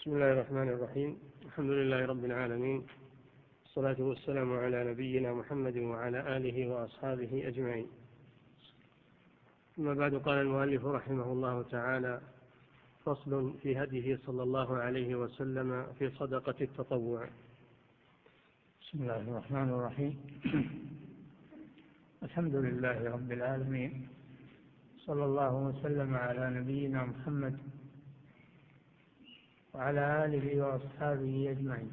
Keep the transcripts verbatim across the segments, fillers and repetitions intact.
بسم الله الرحمن الرحيم. الحمد لله رب العالمين، والصلاة والسلام على نبينا محمد وعلى آله وأصحابه أجمعين. ثم بعد، قال المؤلف رحمه الله تعالى: فصل في هديه صلى الله عليه وسلم في صدقة التطوع. بسم الله الرحمن الرحيم. الحمد لله رب العالمين، صلى الله وسلم على نبينا محمد وعلى آله وأصحابه أجمعين.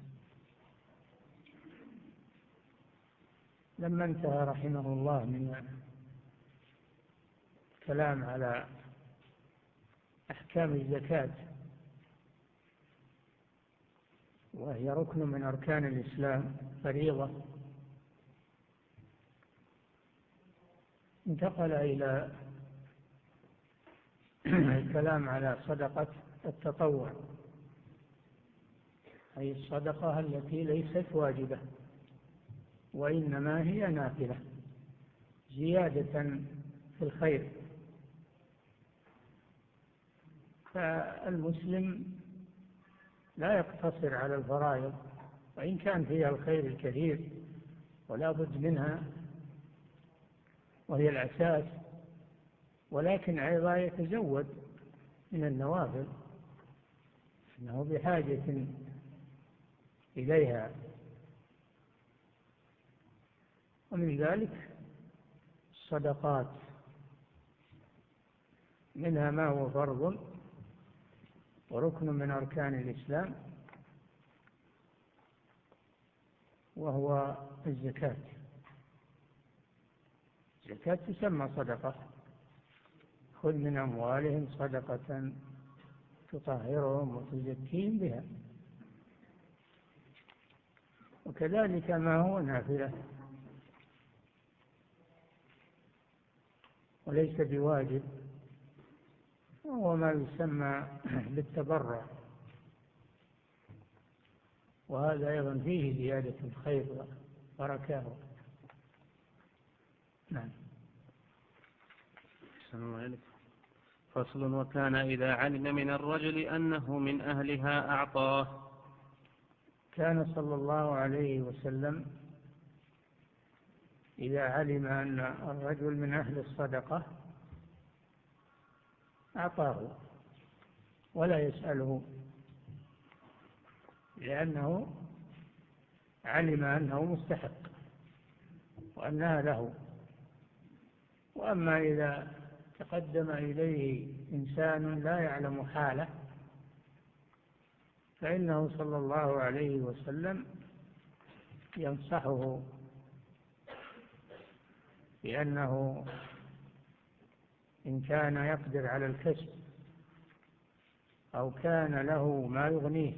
لما انتهى رحمه الله من الكلام على أحكام الزكاة، وهي ركن من أركان الإسلام، فريضة، انتقل إلى الكلام على صدقة التطوع، أي الصدقة التي ليست واجبة وإنما هي نافلة زيادة في الخير. فالمسلم لا يقتصر على الفرائض، وإن كان فيها الخير الكثير ولا بد منها وهي الأساس، ولكن أيضا يتزود من النوافل، إنه بحاجة إليها. ومن ذلك الصدقات، منها ما هو فرض وركن من أركان الإسلام، وهو الزكاة. الزكاة تسمى صدقة: خذ من أموالهم صدقة تطهرهم وتزكيهم بها. وكذلك ما هو نافلة وليس بواجب، وهو ما يسمى بالتبرع، وهذا أيضا فيه زيادة الخير وبركاته. نعم. فصل: وكان إذا علم من الرجل أنه من أهلها أعطاه. كان صلى الله عليه وسلم إذا علم أن الرجل من أهل الصدقة أعطاه ولا يسأله، لأنه علم أنه مستحق وأنها له. وأما إذا تقدم إليه إنسان لا يعلم حاله، فإنه صلى الله عليه وسلم ينصحه بأنه إن كان يقدر على الكسب أو كان له ما يغنيه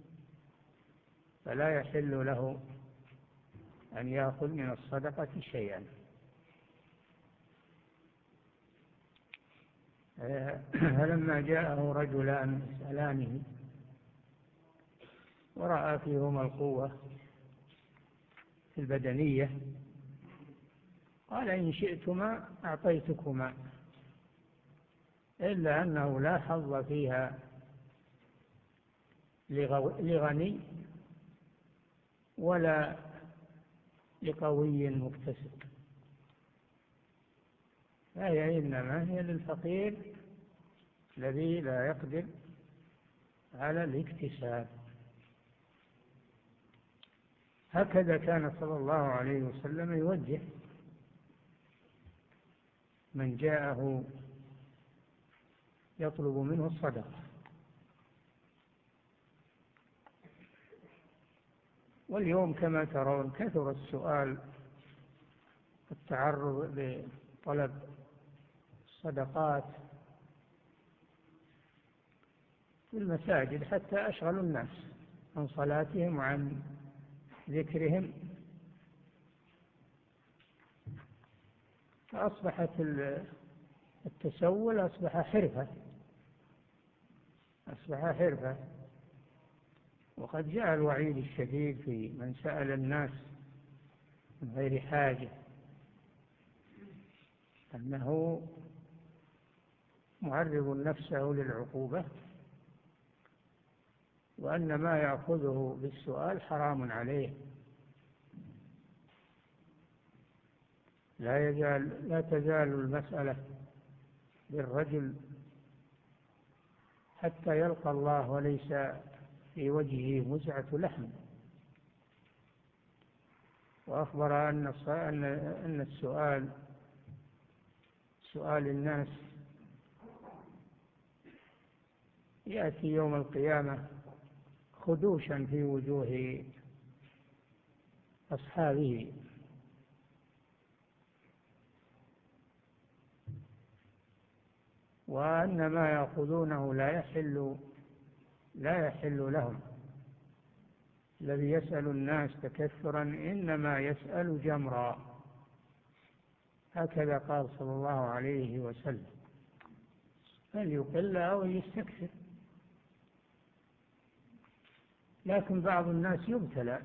فلا يحل له أن يأخذ من الصدقة شيئا. فلما جاءه رجلان يسألانه ورأى فيهما القوة في البدنية، قال: إن شئتما أعطيتكما، إلا أنه لا حظ فيها لغني ولا لقوي مكتسب، فهي إنما هي للفقير الذي لا يقدر على الاكتساب. هكذا كان صلى الله عليه وسلم يوجه من جاءه يطلب منه الصدقة. واليوم كما ترون كثر السؤال التعرض لطلب الصدقات في المساجد، حتى أشغلوا الناس عن صلاتهم وعن ذكرهم، فأصبحت التسول أصبح حرفة أصبح حرفة وقد جاء الوعيد الشديد في من سأل الناس من غير حاجة، أنه معرض نفسه للعقوبة وأن ما يأخذه بالسؤال حرام عليه. لا يزال لا تزال المسألة بالرجل حتى يلقى الله وليس في وجهه مزعة لحم. وأخبر أن أن السؤال سؤال الناس يأتي يوم القيامة خدوشا في وجوه أصحابه. وأن ما يأخذونه لا يحل لا يحل لهم. الذي يسأل الناس تكثرا إنما يسأل جمرا، هكذا قال صلى الله عليه وسلم، فليقل أو يستكثر. لكن بعض الناس يبتلى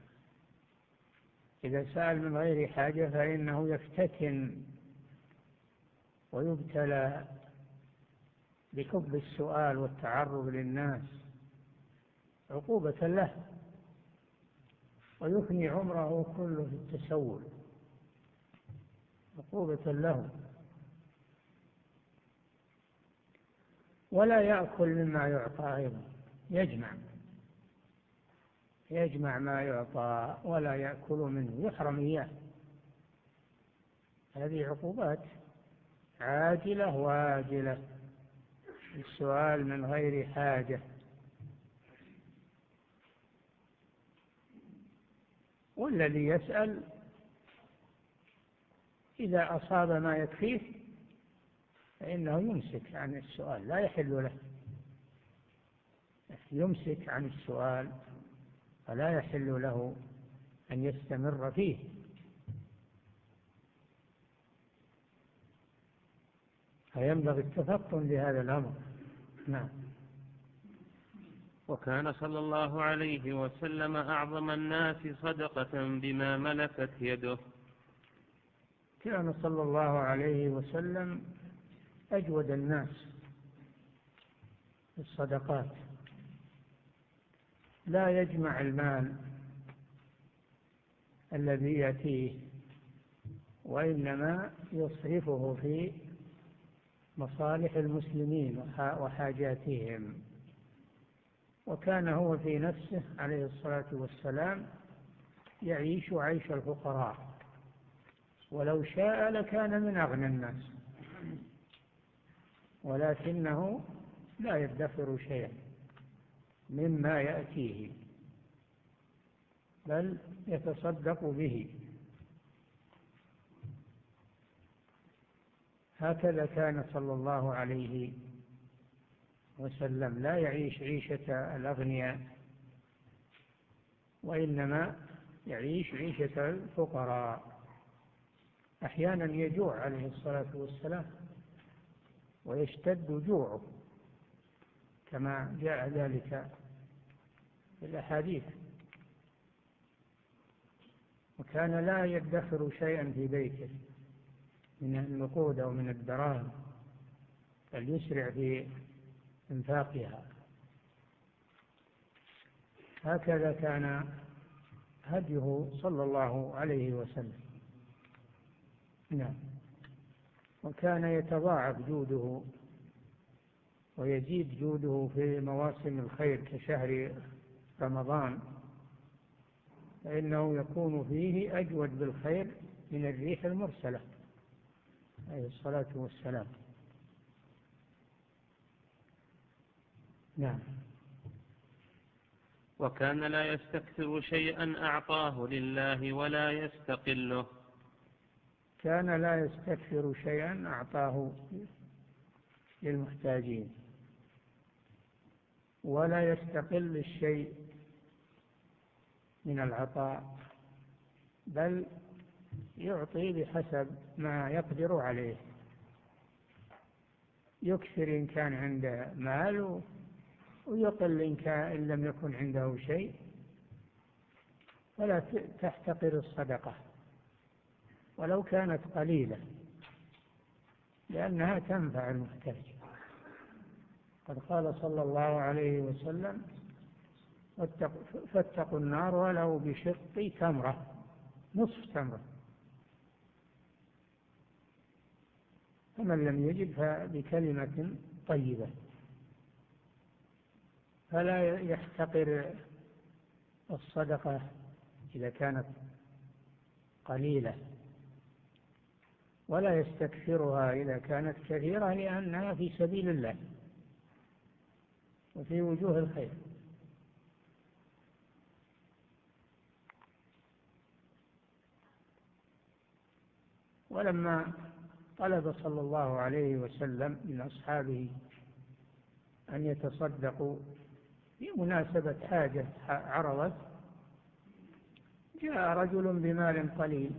إذا سأل من غير حاجة فإنه يفتتن ويبتلى بحب السؤال والتعرض للناس عقوبة له، ويفني عمره كله في التسول عقوبة له. ولا يأكل مما يعطى أيضا، يجمع يجمع ما يعطى ولا يأكل منه، يحرم إياه. هذه عقوبات عاجلة واجلة، السؤال من غير حاجة. والذي يسأل إذا أصاب ما يكفيه فإنه يمسك عن السؤال، لا يحل له، يمسك عن السؤال فلا يحل له أن يستمر فيه. فينبغي التفطن لهذا الأمر. نعم. وكان صلى الله عليه وسلم أعظم الناس صدقة بما ملكت يده. كان صلى الله عليه وسلم أجود الناس الصدقات، لا يجمع المال الذي يأتيه، وإنما يصرفه في مصالح المسلمين وحاجاتهم. وكان هو في نفسه عليه الصلاة والسلام يعيش عيش الفقراء، ولو شاء لكان من أغنى الناس، ولكنه لا يدخر شيئا مما يأتيه بل يتصدق به. هكذا كان صلى الله عليه وسلم، لا يعيش عيشة الأغنياء، وإنما يعيش عيشة الفقراء. أحيانا يجوع عليه الصلاة والسلام ويشتد جوعه كما جاء ذلك في الأحاديث. وكان لا يدخر شيئا في بيته من النقود أو من الدراهم، بل يسرع في إنفاقها. هكذا كان هديه صلى الله عليه وسلم. نعم. وكان يتضاعف جوده ويزيد جوده في مواسم الخير كشهر رمضان، فإنه يكون فيه أجود بالخير من الريح المرسلة عليه الصلاة والسلام. نعم. وكان لا يستكثر شيئا أعطاه لله ولا يستقله. كان لا يستكثر شيئا أعطاه للمحتاجين ولا يستقل الشيء من العطاء، بل يعطي بحسب ما يقدر عليه، يكثر إن كان عنده مال ويقل إن, كان إن لم يكن عنده شيء. ولا تحتقر الصدقة ولو كانت قليلة، لأنها تنفع المحتاج. قد قال صلى الله عليه وسلم: فاتقوا النار ولو بشق تمرة، نصف تمرة. فمن لم يجد فبكلمة طيبة. فلا يحتقر الصدقة إذا كانت قليلة، ولا يستكثرها إذا كانت كثيرة، لأنها في سبيل الله وفي وجوه الخير. ولما طلب صلى الله عليه وسلم من أصحابه أن يتصدقوا بمناسبة حاجة عرضت، جاء رجل بمال قليل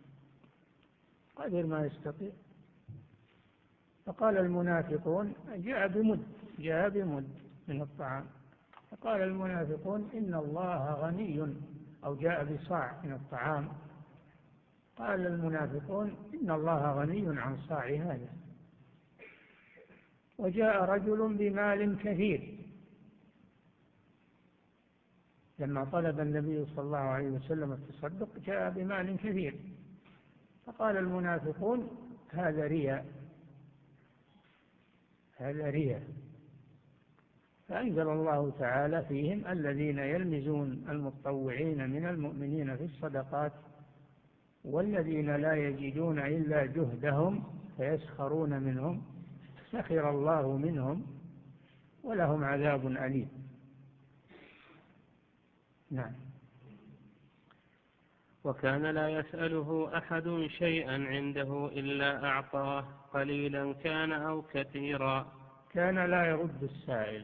قدر ما يستطيع، فقال المنافقون جاء بمد جاء بمد من الطعام، فقال المنافقون إن الله غني، أو جاء بصاع من الطعام، قال المنافقون إن الله غني عن صاع هذا. وجاء رجل بمال كثير، لما طلب النبي صلى الله عليه وسلم التصدق جاء بمال كثير، فقال المنافقون هذا رياء، هذا رياء. فأنزل الله تعالى فيهم الذين يلمزون المتطوعين من المؤمنين في الصدقات والذين لا يجدون إلا جهدهم فيسخرون منهم سخر الله منهم ولهم عذاب أليم. نعم. وكان لا يسأله أحد شيئا عنده إلا أعطاه، قليلا كان أو كثيرا. كان لا يرد السائل،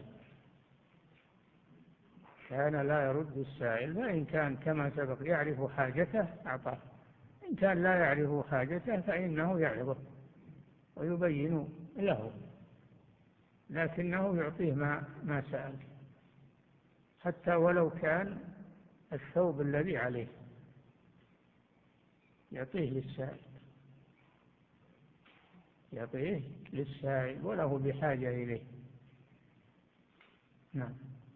كان لا يرد السائل، فإن كان كما سبق يعرف حاجته أعطاه، إن كان لا يعرف حاجته فإنه يعرضه ويبين له، لكنه يعطيه ما, ما سأل، حتى ولو كان الثوب الذي عليه يعطيه للسائل، يعطيه للسائل وله بحاجة إليه. نعم.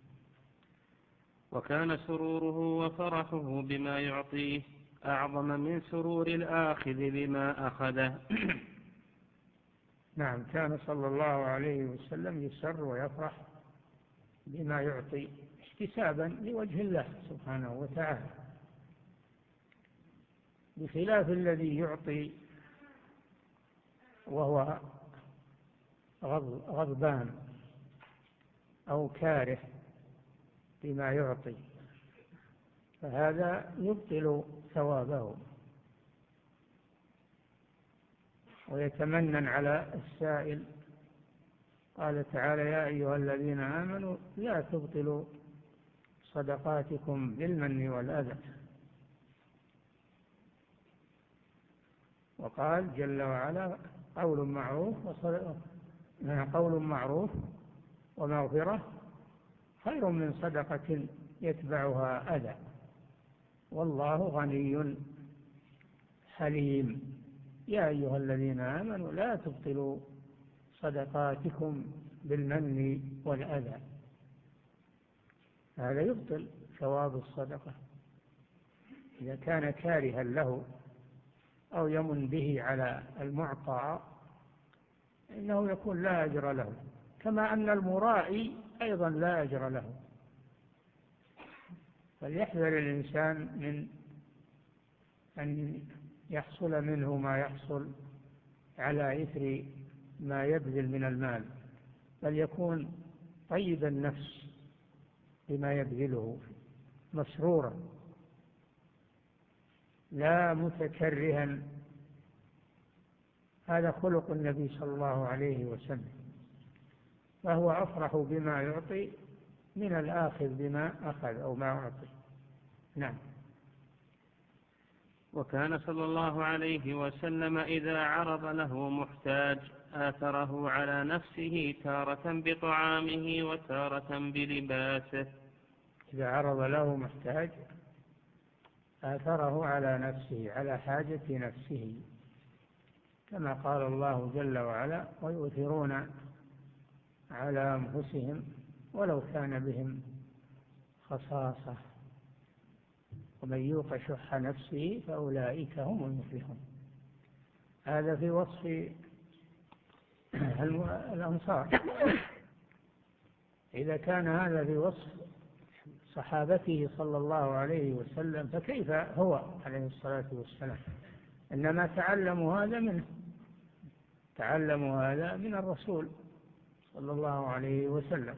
وكان سروره وفرحه بما يعطيه أعظم من سرور الآخذ بما أخذه. نعم. كان صلى الله عليه وسلم يسر ويفرح بما يعطي احتسابا لوجه الله سبحانه وتعالى، بخلاف الذي يعطي وهو غضبان أو كاره بما يعطي، فهذا يبطل ثوابه ويتمنن على السائل. قال تعالى يا أيها الذين آمنوا لا تبطلوا صدقاتكم بالمن والأذى. وقال جل وعلا قول معروف قول معروف ومغفرة خير من صدقة يتبعها أذى والله غني حليم. يا أيها الذين آمنوا لا تبطلوا صدقاتكم بالمن والأذى، هذا يبطل ثواب الصدقة إذا كان كارها له أو يمن به على المعطى، إنه يكون لا أجر له، كما أن المرائي أيضا لا أجر له. فليحذر الإنسان من أن يحصل منه ما يحصل على إثر ما يبذل من المال، بل يكون طيب النفس بما يبذله مسرورا لا متكرها. هذا خلق النبي صلى الله عليه وسلم، فهو أفرح بما يعطي من الآخذ بما أخذ أو ما أعطي. نعم. وكان صلى الله عليه وسلم إذا عرض له محتاج آثره على نفسه تارة بطعامه وتارة بلباسه. إذا عرض له محتاج آثره على نفسه، على حاجة نفسه، كما قال الله جل وعلا ويؤثرون على أنفسهم ولو كان بهم خصاصة، ومن يوق شح نفسه فأولئك هم المفلحون. هذا في وصف الأنصار. إذا كان هذا في وصف صحابته صلى الله عليه وسلم، فكيف هو عليه الصلاة والسلام؟ إنما تعلموا هذا منه، تعلموا هذا من الرسول صلى الله عليه وسلم.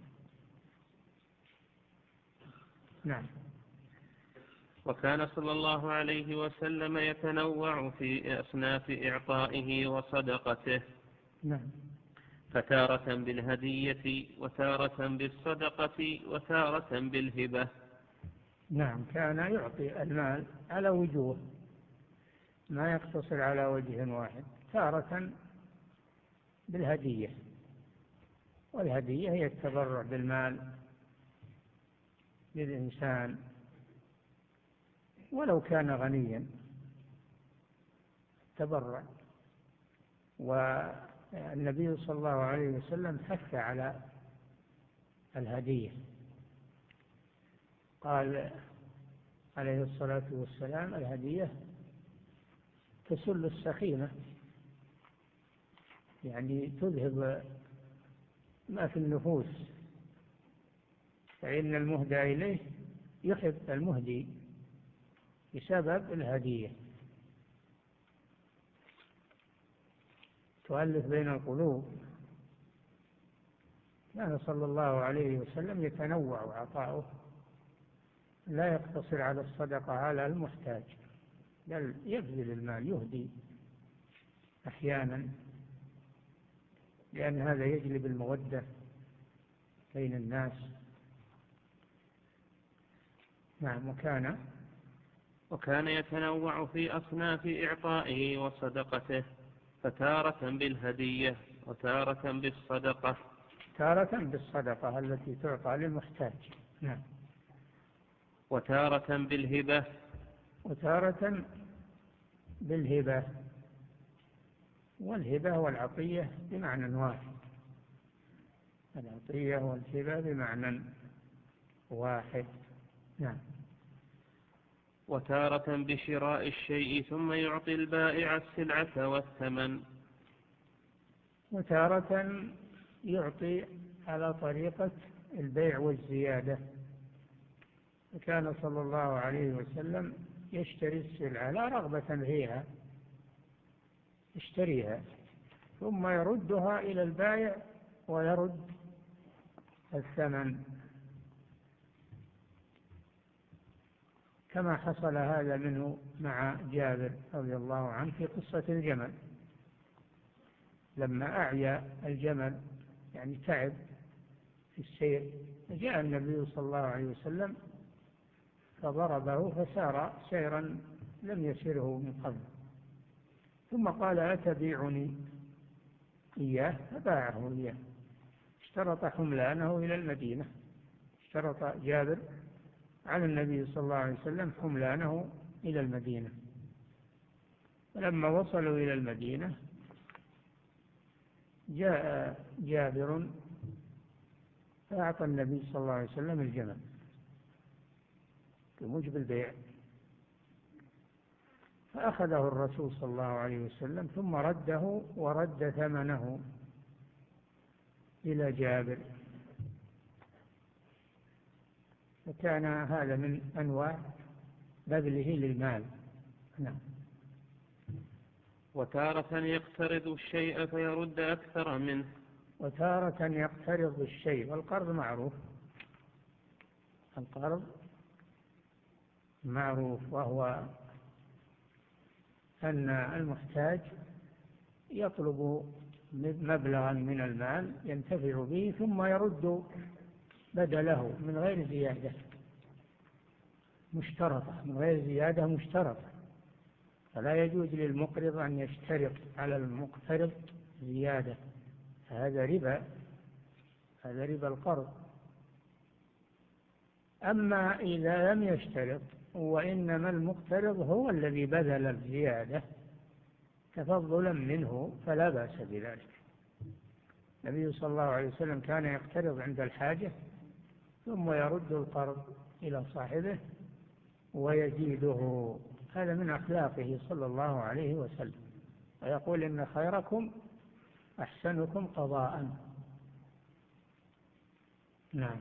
نعم. وكان صلى الله عليه وسلم يتنوع في أصناف إعطائه وصدقته. نعم. فتارة بالهدية، وتارة بالصدقة، وتارة بالهبة. نعم، كان يعطي المال على وجوه، ما يقتصر على وجه واحد. تارة بالهدية، والهدية هي التبرع بالمال للإنسان ولو كان غنيا، تبرع. والنبي صلى الله عليه وسلم حث على الهدية، قال عليه الصلاة والسلام: الهدية تسل السخيمة، يعني تذهب ما في النفوس، فإن المهدى إليه يحب المهدي بسبب الهدية، تؤلف بين القلوب. كان صلى الله عليه وسلم يتنوع عطاؤه، لا يقتصر على الصدقة على المحتاج، بل يبذل المال، يهدي أحيانا، لأن هذا يجلب المودة بين الناس. نعم. وكان وكان يتنوع في أصناف إعطائه وصدقته، فتارة بالهدية، وتارة بالصدقة. تارة بالصدقة التي تعطى للمحتاج. نعم. وتارة بالهبة، وتارة بالهبة. والهبة والعطية بمعنى واحد، العطية والهبة بمعنى واحد. نعم. وتارة بشراء الشيء ثم يعطي البائع السلعة والثمن. وتارة يعطي على طريقة البيع والزيادة، وكان صلى الله عليه وسلم يشتري السلعة لا رغبة فيها، يشتريها ثم يردها إلى البائع ويرد الثمن، كما حصل هذا منه مع جابر رضي الله عنه في قصة الجمل، لما أعيا الجمل يعني تعب في السير، جاء النبي صلى الله عليه وسلم فضربه فسار سيرا لم يسره من قبل، ثم قال: أتبيعني إياه؟ فباعه إياه، اشترط حملانه إلى المدينة، اشترط جابر على النبي صلى الله عليه وسلم حملانه إلى المدينة. فلما وصلوا إلى المدينة جاء جابر فأعطى النبي صلى الله عليه وسلم الجمل بموجب البيع، فأخذه الرسول صلى الله عليه وسلم ثم رده ورد ثمنه إلى جابر، فكان هذا من أنواع بذله للمال. نعم. وتارة يقترض الشيء فيرد أكثر منه. وتارة يقترض الشيء، والقرض معروف، القرض معروف، وهو أن المحتاج يطلب مبلغا من المال ينتفع به ثم يرد بدله من غير زيادة مشترطة، من غير زيادة مشترطة، فلا يجوز للمقرض أن يشترط على المقترض زيادة، هذا ربا، هذا ربا القرض. أما إذا لم يشترط وإنما المقترض هو الذي بذل الزيادة تفضلا منه فلا بأس بذلك. النبي صلى الله عليه وسلم كان يقترض عند الحاجة ثم يرد القرض إلى صاحبه ويزيده. هذا من أخلاقه صلى الله عليه وسلم. ويقول إن خيركم أحسنكم قضاء. نعم.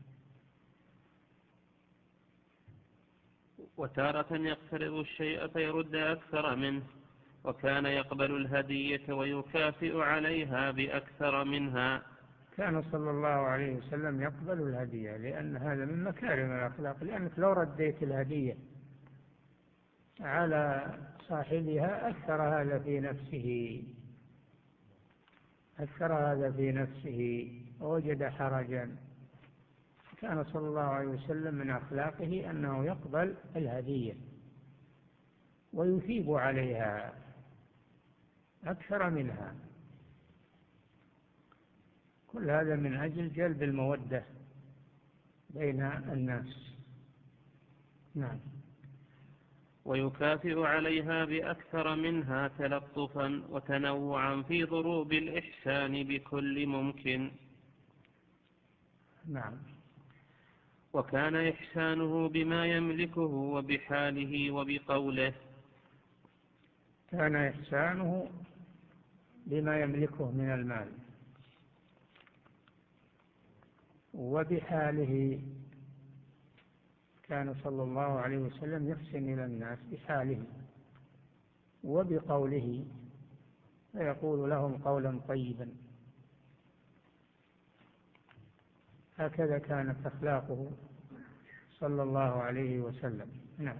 وتارة يقترض الشيء فيرد أكثر منه، وكان يقبل الهدية ويكافئ عليها بأكثر منها. كان صلى الله عليه وسلم يقبل الهدية، لأن هذا من مكارم الأخلاق، لأنك لو رديت الهدية على صاحبها أثر هذا في نفسه أثر هذا في نفسه ووجد حرجا. كان صلى الله عليه وسلم من أخلاقه أنه يقبل الهدية ويثيب عليها أكثر منها. كل هذا من أجل جلب المودة بين الناس. نعم. ويكافئ عليها بأكثر منها تلطفا وتنوعا في ضروب الإحسان بكل ممكن. نعم. وكان إحسانه بما يملكه وبحاله وبقوله. كان إحسانه بما يملكه من المال وبحاله. كان صلى الله عليه وسلم يحسن إلى الناس بحاله وبقوله، فيقول لهم قولا طيبا. هكذا كانت أخلاقه صلى الله عليه وسلم. نعم.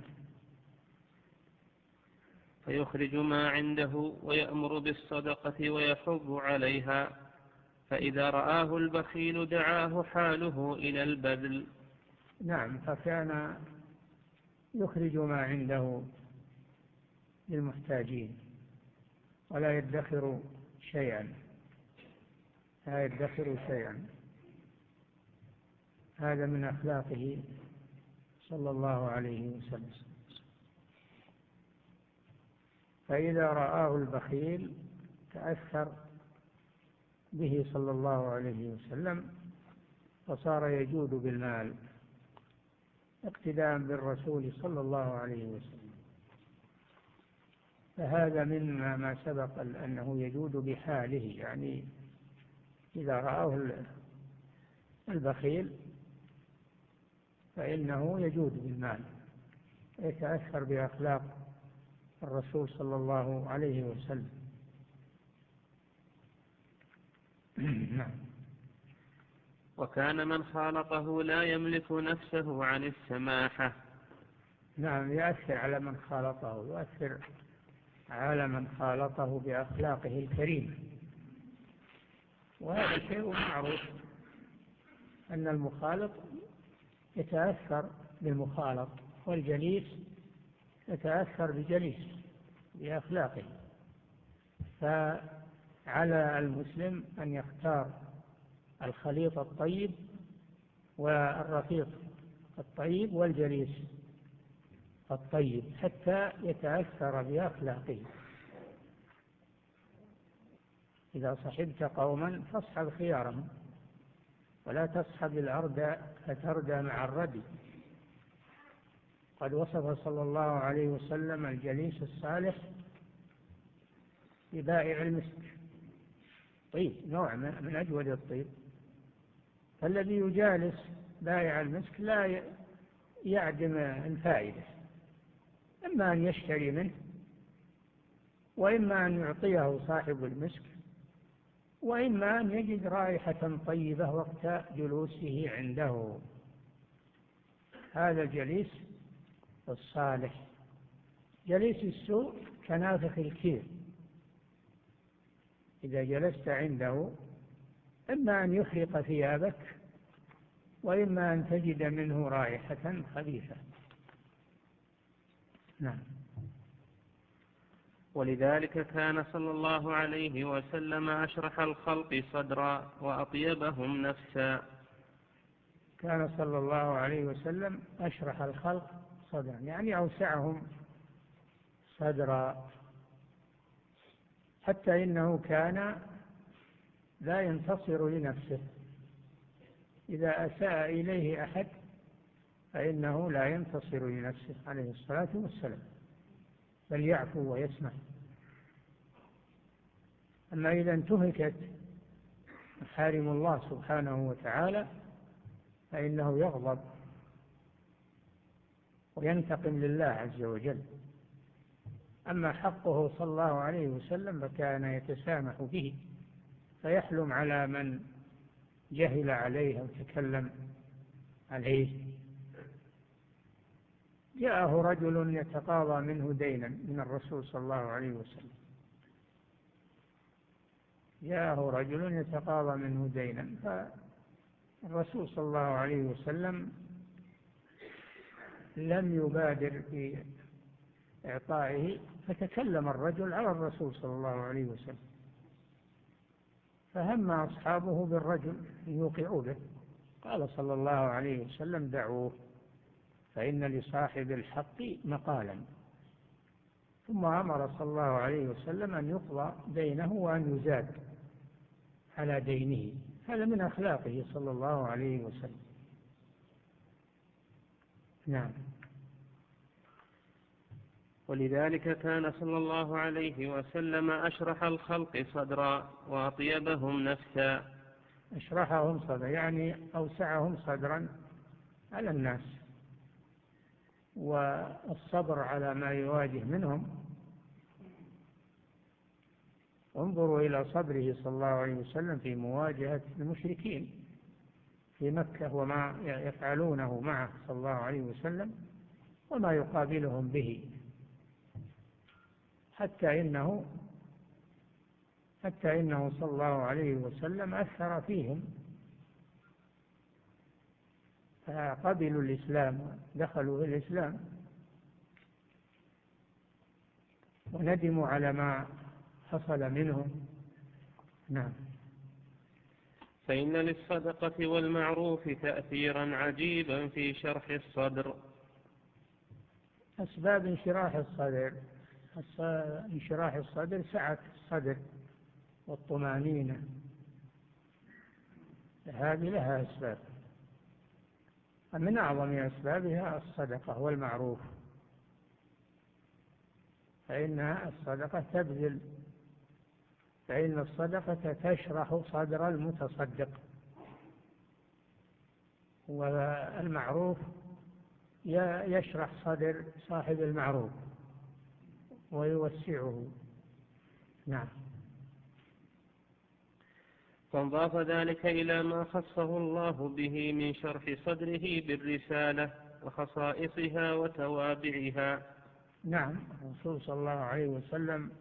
فيخرج ما عنده ويأمر بالصدقة ويحض عليها، فإذا رآه البخيل دعاه حاله إلى البذل. نعم. فكان يخرج ما عنده للمحتاجين ولا يدخر شيئا لا يدخر شيئا. هذا من أخلاقه صلى الله عليه وسلم. فإذا رآه البخيل تأثر به صلى الله عليه وسلم فصار يجود بالمال اقتداء بالرسول صلى الله عليه وسلم. فهذا مما ما سبق أنه يجود بحاله، يعني إذا رآه البخيل فإنه يجود بالمال يتأثر بأخلاق الرسول صلى الله عليه وسلم. نعم. وكان من خالطه لا يملك نفسه عن السماحة. نعم. يؤثر على من خالطه، يؤثر على من خالطه بأخلاقه الكريمة. وهذا شيء معروف أن المخالط يتأثر بالمخالط، والجليس يتأثر بجليس بأخلاقه. فعلى المسلم أن يختار الخليط الطيب والرفيق الطيب والجليس الطيب حتى يتأثر بأخلاقه. إذا صحبت قوما فاصحب خيارهم ولا تصحب الأرض فتردى مع الردي. قد وصف صلى الله عليه وسلم الجليس الصالح ببائع المسك، طيب نوع من أجود الطيب. فالذي يجالس بائع المسك لا يعدم الفائدة، إما أن يشتري منه وإما أن يعطيه صاحب المسك وإما أن يجد رائحة طيبة وقت جلوسه عنده. هذا الجليس الصالح. جليس السوء كنافخ الكير، إذا جلست عنده إما أن يحرق ثيابك وإما أن تجد منه رائحة خبيثة. نعم. ولذلك كان صلى الله عليه وسلم أشرح الخلق صدرا وأطيبهم نفسا. كان صلى الله عليه وسلم أشرح الخلق صدرا، يعني أوسعهم صدرا، حتى إنه كان لا ينتصر لنفسه، إذا أساء إليه أحد فإنه لا ينتصر لنفسه عليه الصلاة والسلام، بل يعفو ويسمح. أما إذا انتهكت محارم الله سبحانه وتعالى فإنه يغضب وينتقم لله عز وجل. أما حقه صلى الله عليه وسلم فكان يتسامح به، فيحلم على من جهل عليه أو تكلم عليه. جاءه رجل يتقاضى منه دينا من الرسول صلى الله عليه وسلم جاءه رجل يتقاضى منه دينا فالرسول صلى الله عليه وسلم لم يبادر في إعطائه، فتكلم الرجل على الرسول صلى الله عليه وسلم، فهم أصحابه بالرجل يوقعوا به. قال صلى الله عليه وسلم: دعوه فإن لصاحب الحق مقالا. ثم أمر صلى الله عليه وسلم أن يقضى دينه وأن يزاد على دينه. هذا من أخلاقه صلى الله عليه وسلم. نعم. ولذلك كان صلى الله عليه وسلم أشرح الخلق صدرا وأطيبهم نفسا. أشرحهم صدرا يعني أوسعهم صدرا على الناس، والصبر على ما يواجه منهم. انظروا إلى صبره صلى الله عليه وسلم في مواجهة المشركين في مكة وما يفعلونه معه صلى الله عليه وسلم وما يقابلهم به، حتى إنه حتى إنه صلى الله عليه وسلم أثر فيهم فقبلوا الإسلام، دخلوا في الإسلام وندموا على ما حصل منهم. نعم. فإن للصدقة والمعروف تأثيرا عجيبا في شرح الصدر. أسباب انشراح الصدر انشراح الصدر سعة الصدر والطمأنينة، هذه لها أسباب، من أعظم أسبابها الصدقة والمعروف، فإن الصدقة تبذل فإن الصدقة تشرح صدر المتصدق، والمعروف يشرح صدر صاحب المعروف ويوسعه. نعم. فانضاف ذلك إلى ما خصه الله به من شرح صدره بالرسالة وخصائصها وتوابعها. نعم. الرسول صلى الله عليه وسلم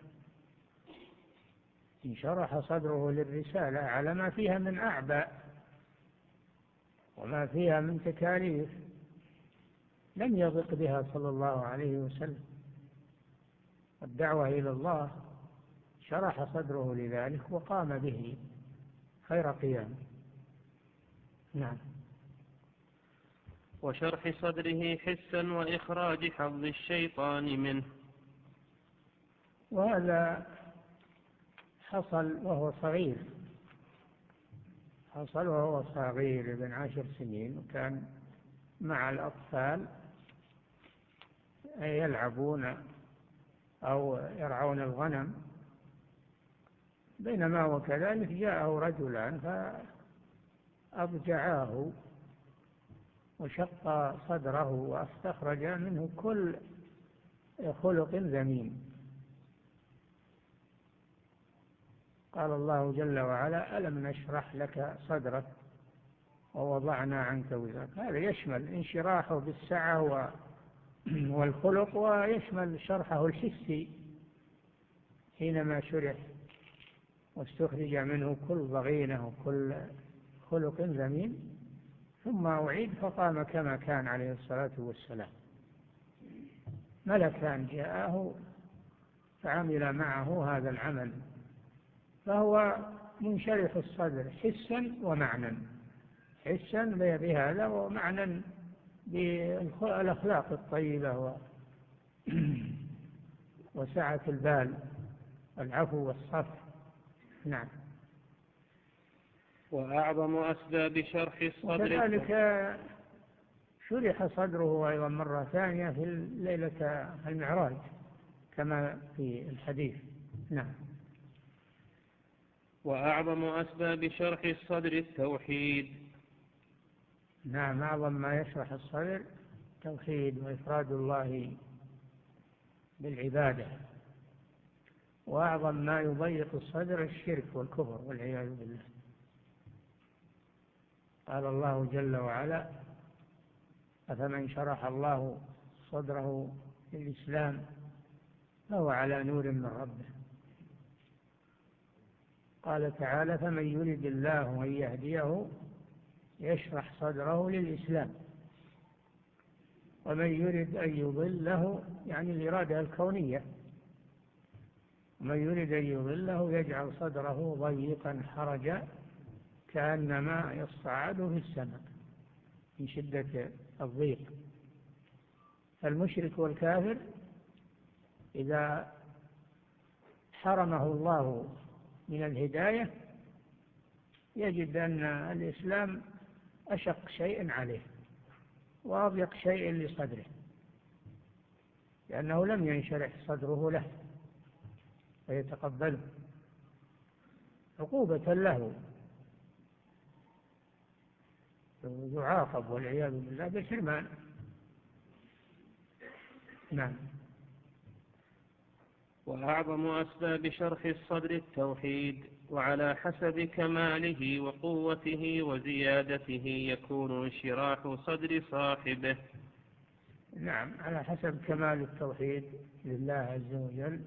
انشرح صدره للرسالة على ما فيها من أعباء وما فيها من تكاليف لم يضق بها صلى الله عليه وسلم، والدعوة إلى الله شرح صدره لذلك وقام به خير قيام. نعم. وشرح صدره حسا وإخراج حظ الشيطان منه. وهذا حصل وهو صغير حصل وهو صغير ابن عشر سنين، وكان مع الأطفال يلعبون أو يرعون الغنم، بينما وكذلك جاءه رجلان فأضجعاه وشق صدره واستخرج منه كل خلق ذميم. قال الله جل وعلا: ألم نشرح لك صدرك ووضعنا عنك وزرك. هذا يشمل انشراحه بالسعة والخلق، ويشمل شرحه الحسي حينما شرح واستخرج منه كل ضغينة وكل خلق ذميم، ثم أعيد فقام كما كان عليه الصلاة والسلام. ملكان جاءه فعمل معه هذا العمل، فهو منشرح الصدر حسا ومعنى، حسا بهذا ومعنى بالأخلاق الطيبة وسعة البال والعفو والصف. نعم. وأعظم أسباب شرح الصدر وكذلك شرح صدره أيضا مرة ثانية في ليلة المعراج كما في الحديث. نعم. وأعظم أسباب شرح الصدر التوحيد. نعم، أعظم ما يشرح الصدر توحيد وإفراد الله بالعبادة، وأعظم ما يضيق الصدر الشرك والكفر والعياذ بالله. قال الله جل وعلا: أفمن شرح الله صدره للإسلام فهو على نور من ربه. قال تعالى: فمن يرد الله أن يهديه يشرح صدره للإسلام، ومن يرد أن يضله يعني الإرادة الكونية، ومن يرد أن يضله يجعل صدره ضيقا حرجا كأنما يصعد في السماء من شدة الضيق. فالمشرك والكافر إذا حرمه الله من الهداية يجد أن الإسلام أشق شيء عليه وأضيق شيء لصدره، لأنه لم ينشرح صدره له فيتقبله عقوبة له، يعاقب والعياذ بالله بالحرمان. نعم. وأعظم أسباب شرح الصدر التوحيد، وعلى حسب كماله وقوته وزيادته يكون انشراح صدر صاحبه. نعم، على حسب كمال التوحيد لله عز وجل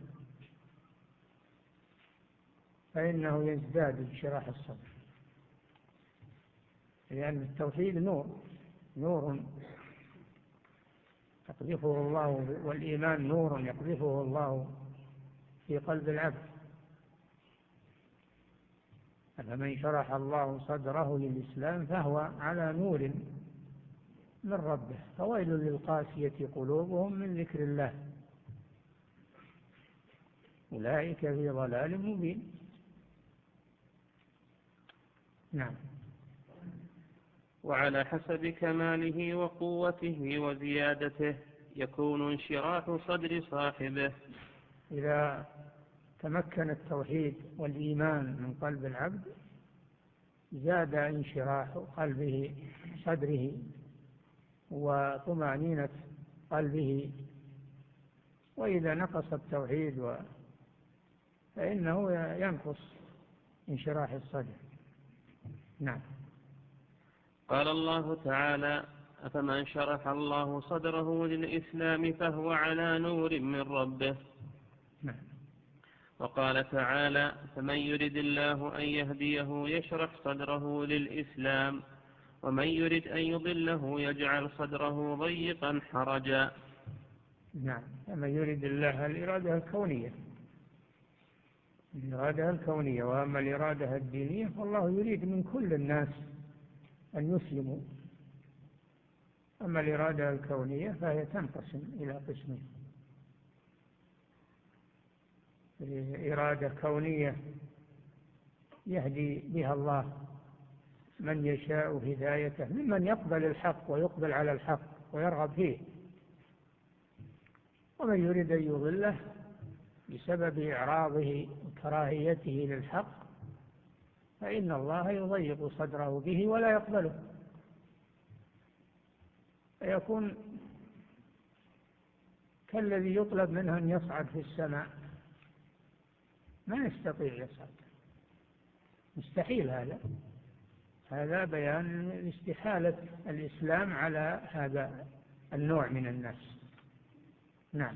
فإنه يزداد انشراح الصدر، لأن التوحيد نور نور يقذفه الله، والإيمان نور يقذفه الله في قلب العبد. فمن شرح الله صدره للإسلام فهو على نور من ربه. فويل للقاسية قلوبهم من ذكر الله أولئك في ضلال مبين. نعم. وعلى حسب كماله وقوته وزيادته يكون انشراح صدر صاحبه. إذا تمكن التوحيد والإيمان من قلب العبد زاد انشراح قلبه صدره وطمأنينة قلبه، وإذا نقص التوحيد فإنه ينقص انشراح الصدر. نعم. قال الله تعالى: أفمن شرح الله صدره للإسلام فهو على نور من ربه. نعم. وقال تعالى: فمن يرد الله أن يهديه يشرح صدره للإسلام، ومن يرد أن يضله يجعل صدره ضيقا حرجا. نعم. فمن يرد الله الإرادة الكونية الإرادة الكونية وأما الإرادة الدينية فالله يريد من كل الناس أن يسلموا. أما الإرادة الكونية فهي تنقسم إلى قسمين: إرادة كونية يهدي بها الله من يشاء هدايته ممن يقبل الحق ويقبل على الحق ويرغب فيه، ومن يريد أن يضله بسبب إعراضه وكراهيته للحق فإن الله يضيق صدره به ولا يقبله، فيكون كالذي يطلب منه أن يصعد في السماء ما يستطيع يصعد، مستحيل. هذا هذا بيان استحالة الإسلام على هذا النوع من الناس. نعم.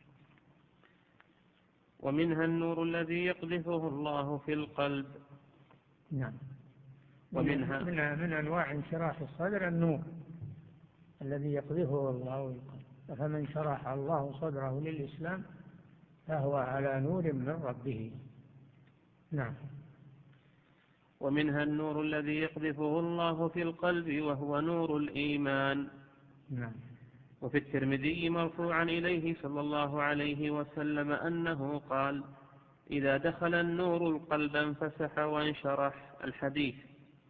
ومنها النور الذي يقذفه الله في القلب. نعم. ومنها من, من أنواع انشراح الصدر النور الذي يقذفه الله في القلب. فمن شرح الله صدره للإسلام فهو على نور من ربه. نعم. ومنها النور الذي يقذفه الله في القلب وهو نور الإيمان. نعم. وفي الترمذي مرفوعا إليه صلى الله عليه وسلم أنه قال: إذا دخل النور القلب انفسح وانشرح. الحديث.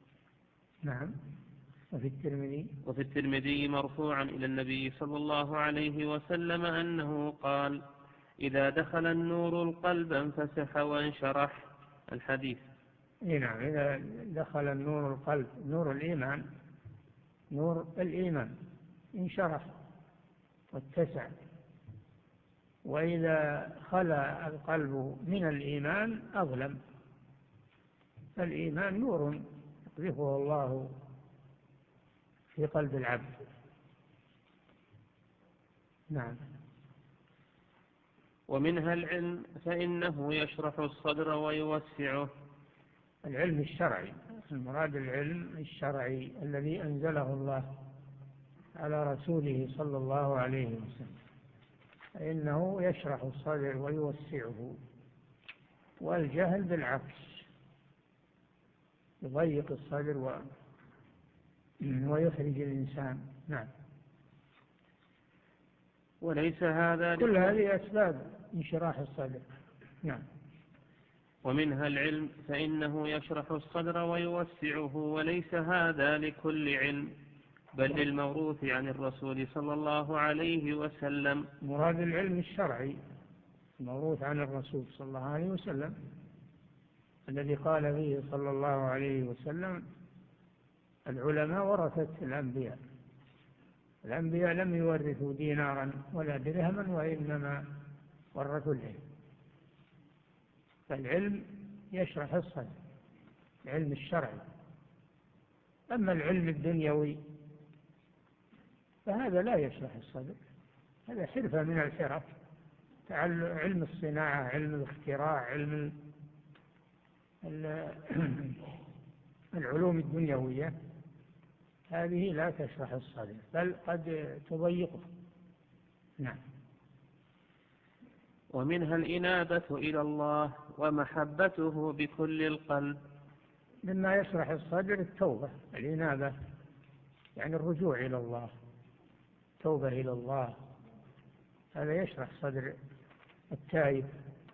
نعم. وفي الترمذي وفي الترمذي مرفوعا إلى النبي صلى الله عليه وسلم أنه قال: إذا دخل النور القلب انفسح وانشرح. الحديث. نعم. إذا دخل النور القلب، نور الإيمان، نور الإيمان انشرح واتسع. وإذا خلا القلب من الإيمان أظلم. الإيمان نور يقذفه الله في قلب العبد. نعم. ومنها العلم فإنه يشرح الصدر ويوسعه. العلم الشرعي، المراد العلم الشرعي الذي أنزله الله على رسوله صلى الله عليه وسلم، فإنه يشرح الصدر ويوسعه. والجهل بالعكس يضيق الصدر و... ويخرج الإنسان. نعم. وليس هذا كل هذه أسباب انشراح الصدر. نعم. ومنها العلم فإنه يشرح الصدر ويوسعه، وليس هذا لكل علم بل للموروث عن الرسول صلى الله عليه وسلم. مراد العلم الشرعي الموروث عن الرسول صلى الله عليه وسلم، الذي قال فيه صلى الله عليه وسلم: العلماء ورثة الأنبياء. الأنبياء لم يورثوا دينارا ولا درهما، وإنما ورثوا العلم. فالعلم يشرح الصدر، العلم الشرعي. أما العلم الدنيوي فهذا لا يشرح الصدر، هذا حرفة من الحرف. علم الصناعة، علم الاختراع، علم العلوم الدنيوية، هذه لا تشرح الصدر بل قد تضيقه. نعم. ومنها الإنابة إلى الله ومحبته بكل القلب. مما يشرح الصدر التوبة، الإنابة يعني الرجوع إلى الله، توبة إلى الله، هذا يشرح صدر التائب.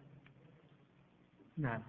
نعم.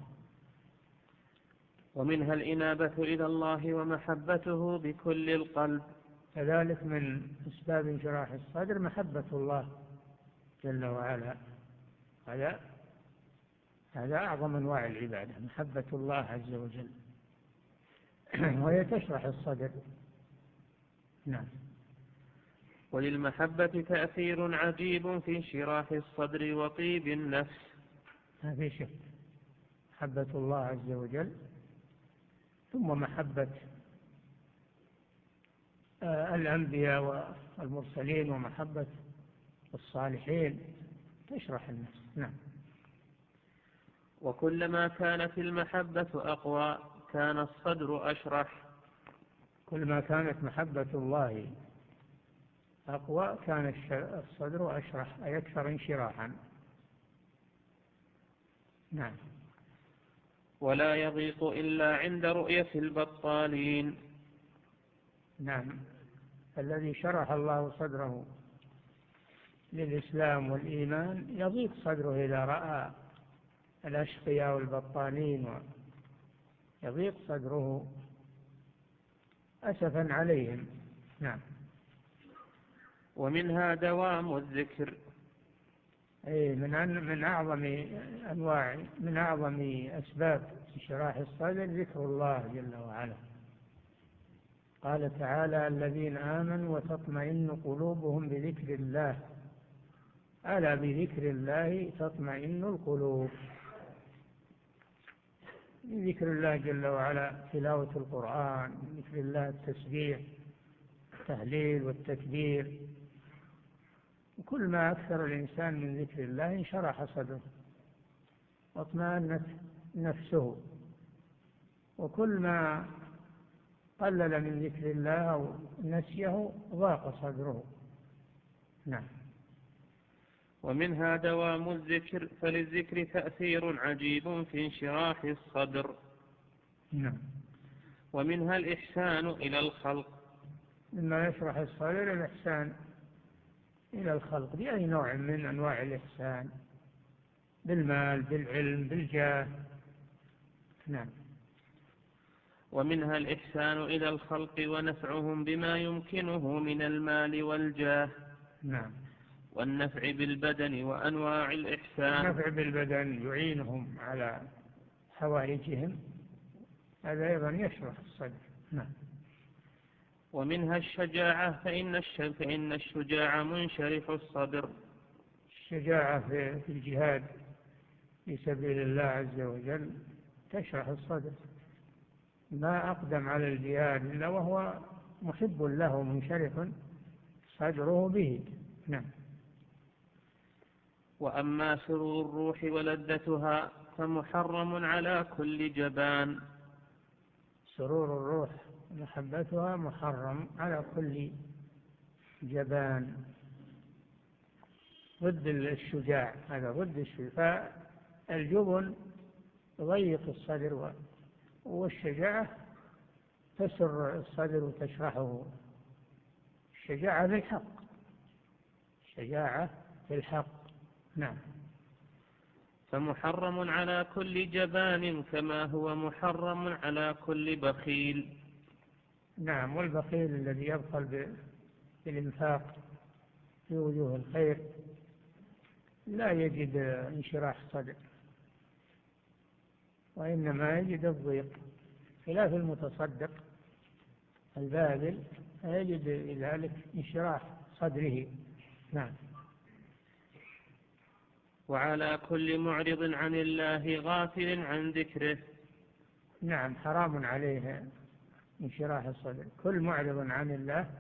ومنها الإنابة إلى الله ومحبته بكل القلب. كذلك من أسباب انشراح الصدر محبة الله جل وعلا. هذا هذا أعظم أنواع العبادة، محبة الله عز وجل، وهي تشرح الصدر. نعم. وللمحبة تأثير عجيب في انشراح الصدر وطيب النفس. ما في شك، محبة الله عز وجل ثم محبة الأنبياء والمرسلين ومحبة الصالحين تشرح النفس. نعم. وكلما كانت المحبة أقوى كان الصدر أشرح. كل ما كانت محبة الله أقوى كان الصدر أشرح، أي أكثر انشراحا. نعم. ولا يضيق إلا عند رؤية البطالين. نعم. الذي شرح الله صدره للإسلام والإيمان يضيق صدره إذا رأى الأشقياء والبطالين، يضيق صدره أسفا عليهم. نعم. ومنها دوام الذكر. أي من من أعظم أنواع من أعظم أسباب انشراح الصدر ذكر الله جل وعلا. قال تعالى: الذين آمنوا وتطمئن قلوبهم بذكر الله، ألا بذكر الله تطمئن القلوب. من ذكر الله جل وعلا تلاوة القرآن، من ذكر الله التسبيح، التهليل والتكبير. وكل ما أكثر الإنسان من ذكر الله انشرح صدره واطمأنت نفسه، وكل ما قلل من ذكر الله أو نسيه ضاق صدره. نعم. ومنها دوام الذكر، فللذكر تأثير عجيب في انشراح الصدر. نعم. ومنها الإحسان إلى الخلق. مما يشرح الصدر الإحسان إلى الخلق بأي نوع من أنواع الإحسان، بالمال، بالعلم، بالجاه. نعم. ومنها الإحسان إلى الخلق ونفعهم بما يمكنه من المال والجاه. نعم. والنفع بالبدن وأنواع الإحسان. النفع بالبدن يعينهم على حوائجهم، هذا أيضا يشرح الصدر. نعم. ومنها الشجاعة فإن فإن الشجاع منشرح الصدر. الشجاعة في الجهاد في سبيل الله عز وجل تشرح الصدر، ما أقدم على الجهاد إلا وهو محب له منشرح صدره به. نعم. وأما سرور الروح ولذتها فمحرم على كل جبان. سرور الروح محبتها محرم على كل جبان، ضد الشجاع، هذا ضد الشجاع. فالجبن يضيق الصدر، والشجاعة تسر الصدر وتشرحه. الشجاعة في الحق، الشجاعة في الحق. نعم. فمحرم على كل جبان كما هو محرم على كل بخيل. نعم. والبخيل الذي يبخل بالإنفاق في وجوه الخير لا يجد انشراح صدر، وإنما يجد الضيق، خلاف المتصدق الباذل يجد ذلك انشراح صدره. نعم. وعلى كل معرض عن الله غافل عن ذكره. نعم. حرام عليه انشراح الصدر، كل معرض عن الله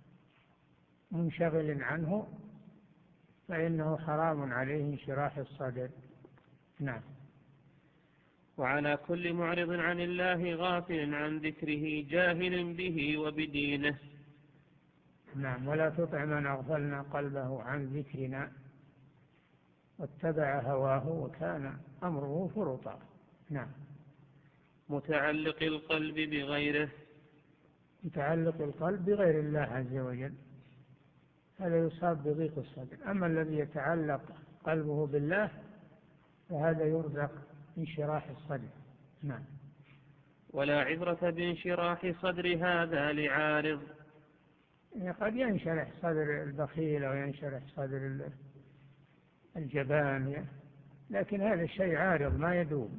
منشغل عنه فإنه حرام عليه انشراح الصدر. نعم. وعلى كل معرض عن الله غافل عن ذكره جاهل به وبدينه. نعم. ولا تطع من أغفلنا قلبه عن ذكرنا واتبع هواه وكان أمره فرطا. نعم. متعلق القلب بغيره. متعلق القلب بغير الله عز وجل هذا يصاب بضيق الصدر. أما الذي يتعلق قلبه بالله فهذا يرزق انشراح الصدر. نعم. ولا عبرة بانشراح صدر هذا لعارض. يعني قد ينشرح صدر البخيل أو ينشرح صدر الجبان، لكن هذا الشيء عارض ما يدوم.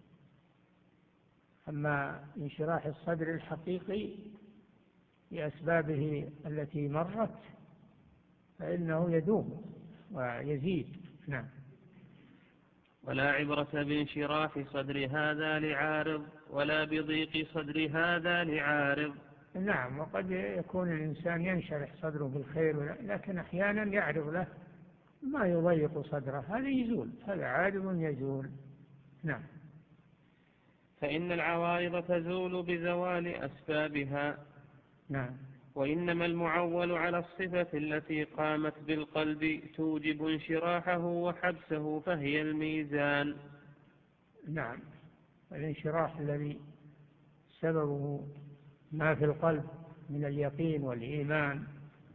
أما انشراح الصدر الحقيقي بأسبابه التي مرت فإنه يدوم ويزيد. نعم. ولا عبرة بانشراح صدر هذا لعارض ولا بضيق صدر هذا لعارض. نعم. وقد يكون الإنسان ينشرح صدره بالخير، لكن أحيانا يعرض له ما يضيق صدره، هذا يزول، هذا عارض يزول. نعم. فإن العوارض تزول بزوال أسبابها. نعم. وإنما المعول على الصفة التي قامت بالقلب توجب انشراحه وحبسه فهي الميزان. نعم. الانشراح الذي سببه ما في القلب من اليقين والإيمان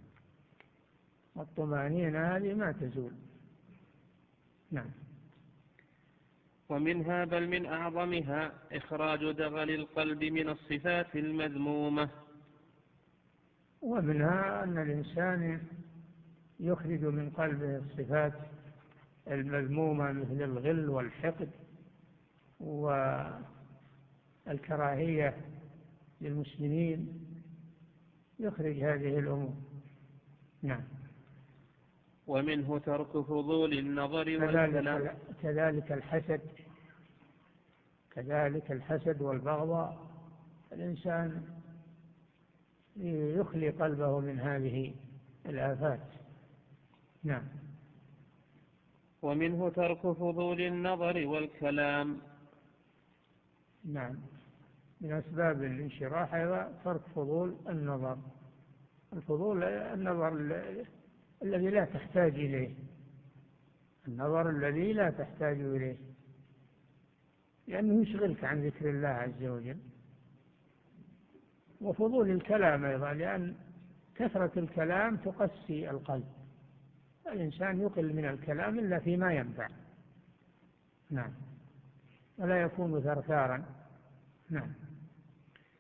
والطمأنينة هذه ما تزول. نعم. ومنها بل من أعظمها إخراج دغل القلب من الصفات المذمومة. ومنها أن الإنسان يخرج من قلبه الصفات المذمومة مثل الغل والحقد والكراهية للمسلمين، يخرج هذه الأمور. نعم. ومنه ترك فضول النظر والكلام. كذلك الحسد، كذلك الحسد والبغضاء، الإنسان يخلي قلبه من هذه الآفات. نعم. ومنه ترك فضول النظر والكلام. نعم. من أسباب الانشراح أيضا ترك فضول النظر. الفضول النظر الذي لا تحتاج إليه، النظر الذي لا تحتاج إليه، لأنه يشغلك عن ذكر الله عز وجل. وفضول الكلام أيضا، لأن كثرة الكلام تقسي القلب، الإنسان يقل من الكلام إلا فيما ينفع. نعم. ولا يكون ثرثارا. نعم.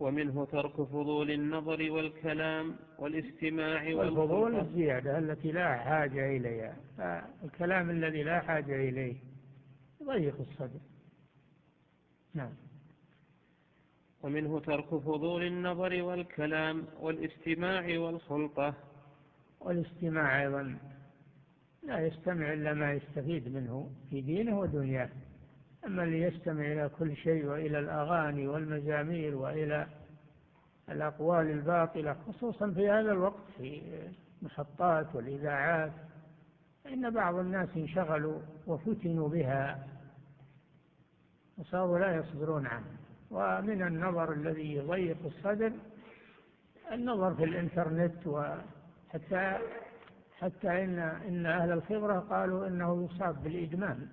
ومنه ترك فضول النظر والكلام والاستماع والفضول والخلطة. الزيادة التي لا حاجة إليها، فالكلام الذي لا حاجة إليه يضيق الصدر. نعم. ومنه ترك فضول النظر والكلام والاستماع والخلطة. والاستماع أيضا لا يستمع إلا ما يستفيد منه في دينه ودنياه. أما اللي يستمع إلى كل شيء وإلى الأغاني والمزامير وإلى الأقوال الباطلة، خصوصا في هذا الوقت في المحطات والإذاعات، إن بعض الناس انشغلوا وفتنوا بها وصاروا لا يصبرون عنه. ومن النظر الذي يضيق الصدر النظر في الإنترنت، وحتى حتى إن إن أهل الخبرة قالوا إنه يصاب بالإدمان.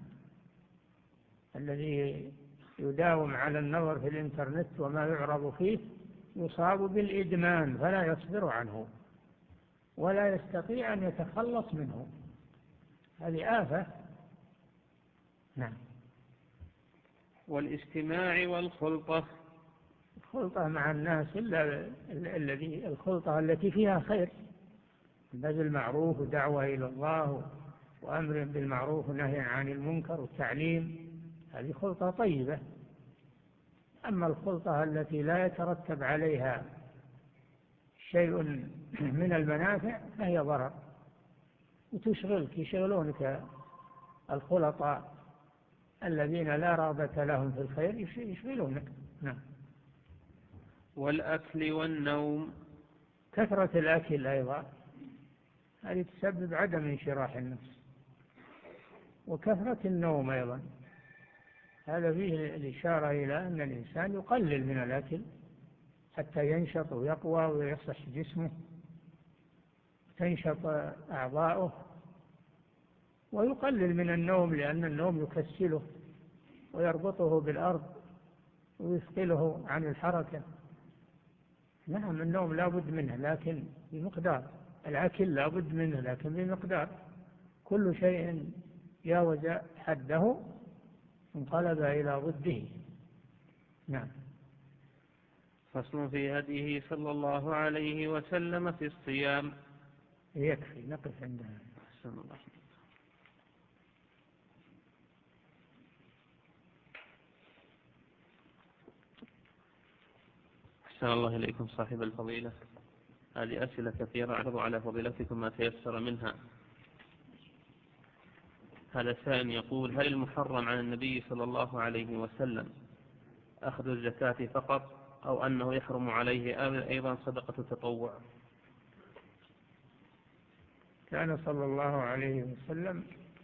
الذي يداوم على النظر في الإنترنت وما يعرض فيه يصاب بالإدمان، فلا يصبر عنه ولا يستطيع أن يتخلص منه. هذه آفة. نعم. والاستماع والخلطة. الخلطة مع الناس إلا الذي الخلطة التي فيها خير، بذل المعروف ودعوة إلى الله وأمر بالمعروف ونهي عن المنكر والتعليم، هذه خلطة طيبة. أما الخلطة التي لا يترتب عليها شيء من المنافع فهي ضرر وتشغلك، يشغلونك الخلطاء الذين لا رغبة لهم في الخير يشغلونك. نعم. والأكل والنوم. كثرة الأكل أيضا هذه تسبب عدم انشراح النفس، وكثرة النوم أيضا هذا فيه الإشارة إلى أن الإنسان يقلل من الأكل حتى ينشط ويقوى ويصح جسمه، تنشط أعضاؤه، ويقلل من النوم لأن النوم يكسله ويربطه بالأرض ويثقله عن الحركة. نعم النوم لا بد منه لكن بمقدار، الأكل لا بد منه لكن بمقدار. كل شيء جاوز حده انقلب إلى ضده. نعم. فصل في هديه صلى الله عليه وسلم في الصيام. يكفي نقف عندها. أحسن الله. أحسن الله إليكم صاحب الفضيلة. هذه أسئلة كثيرة أعرض على فضيلتكم ما تيسر منها. هذا سائل يقول: هل المحرم عن النبي صلى الله عليه وسلم أخذ الزكاة فقط، أو أنه يحرم عليه أيضا صدقة التطوع؟ كان صلى الله عليه وسلم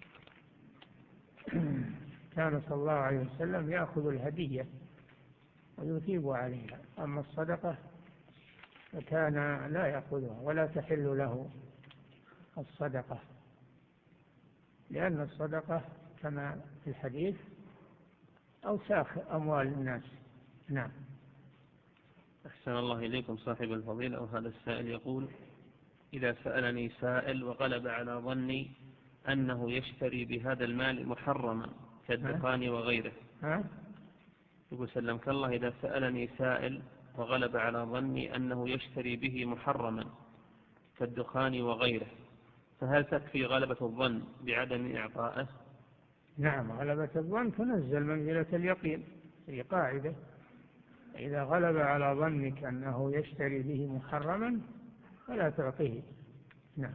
كان صلى الله عليه وسلم يأخذ الهدية ويثيب عليها، أما الصدقة فكان لا يأخذها ولا تحل له الصدقة، لأن الصدقة كما في الحديث أوساخ أموال الناس. نعم. أحسن الله إليكم صاحب الفضيلة. وهذا السائل يقول: إذا سألني سائل وغلب على ظني أنه يشتري بهذا المال محرما كالدخان وغيره. ها؟ يقول سلمك الله: إذا سألني سائل وغلب على ظني أنه يشتري به محرما كالدخان وغيره، فهل تكفي غلبة الظن بعدم إعطائه؟ نعم، غلبة الظن تنزل منزلة اليقين، هي قاعدة: إذا غلب على ظنك أنه يشتري به محرما فلا تعطيه. نعم.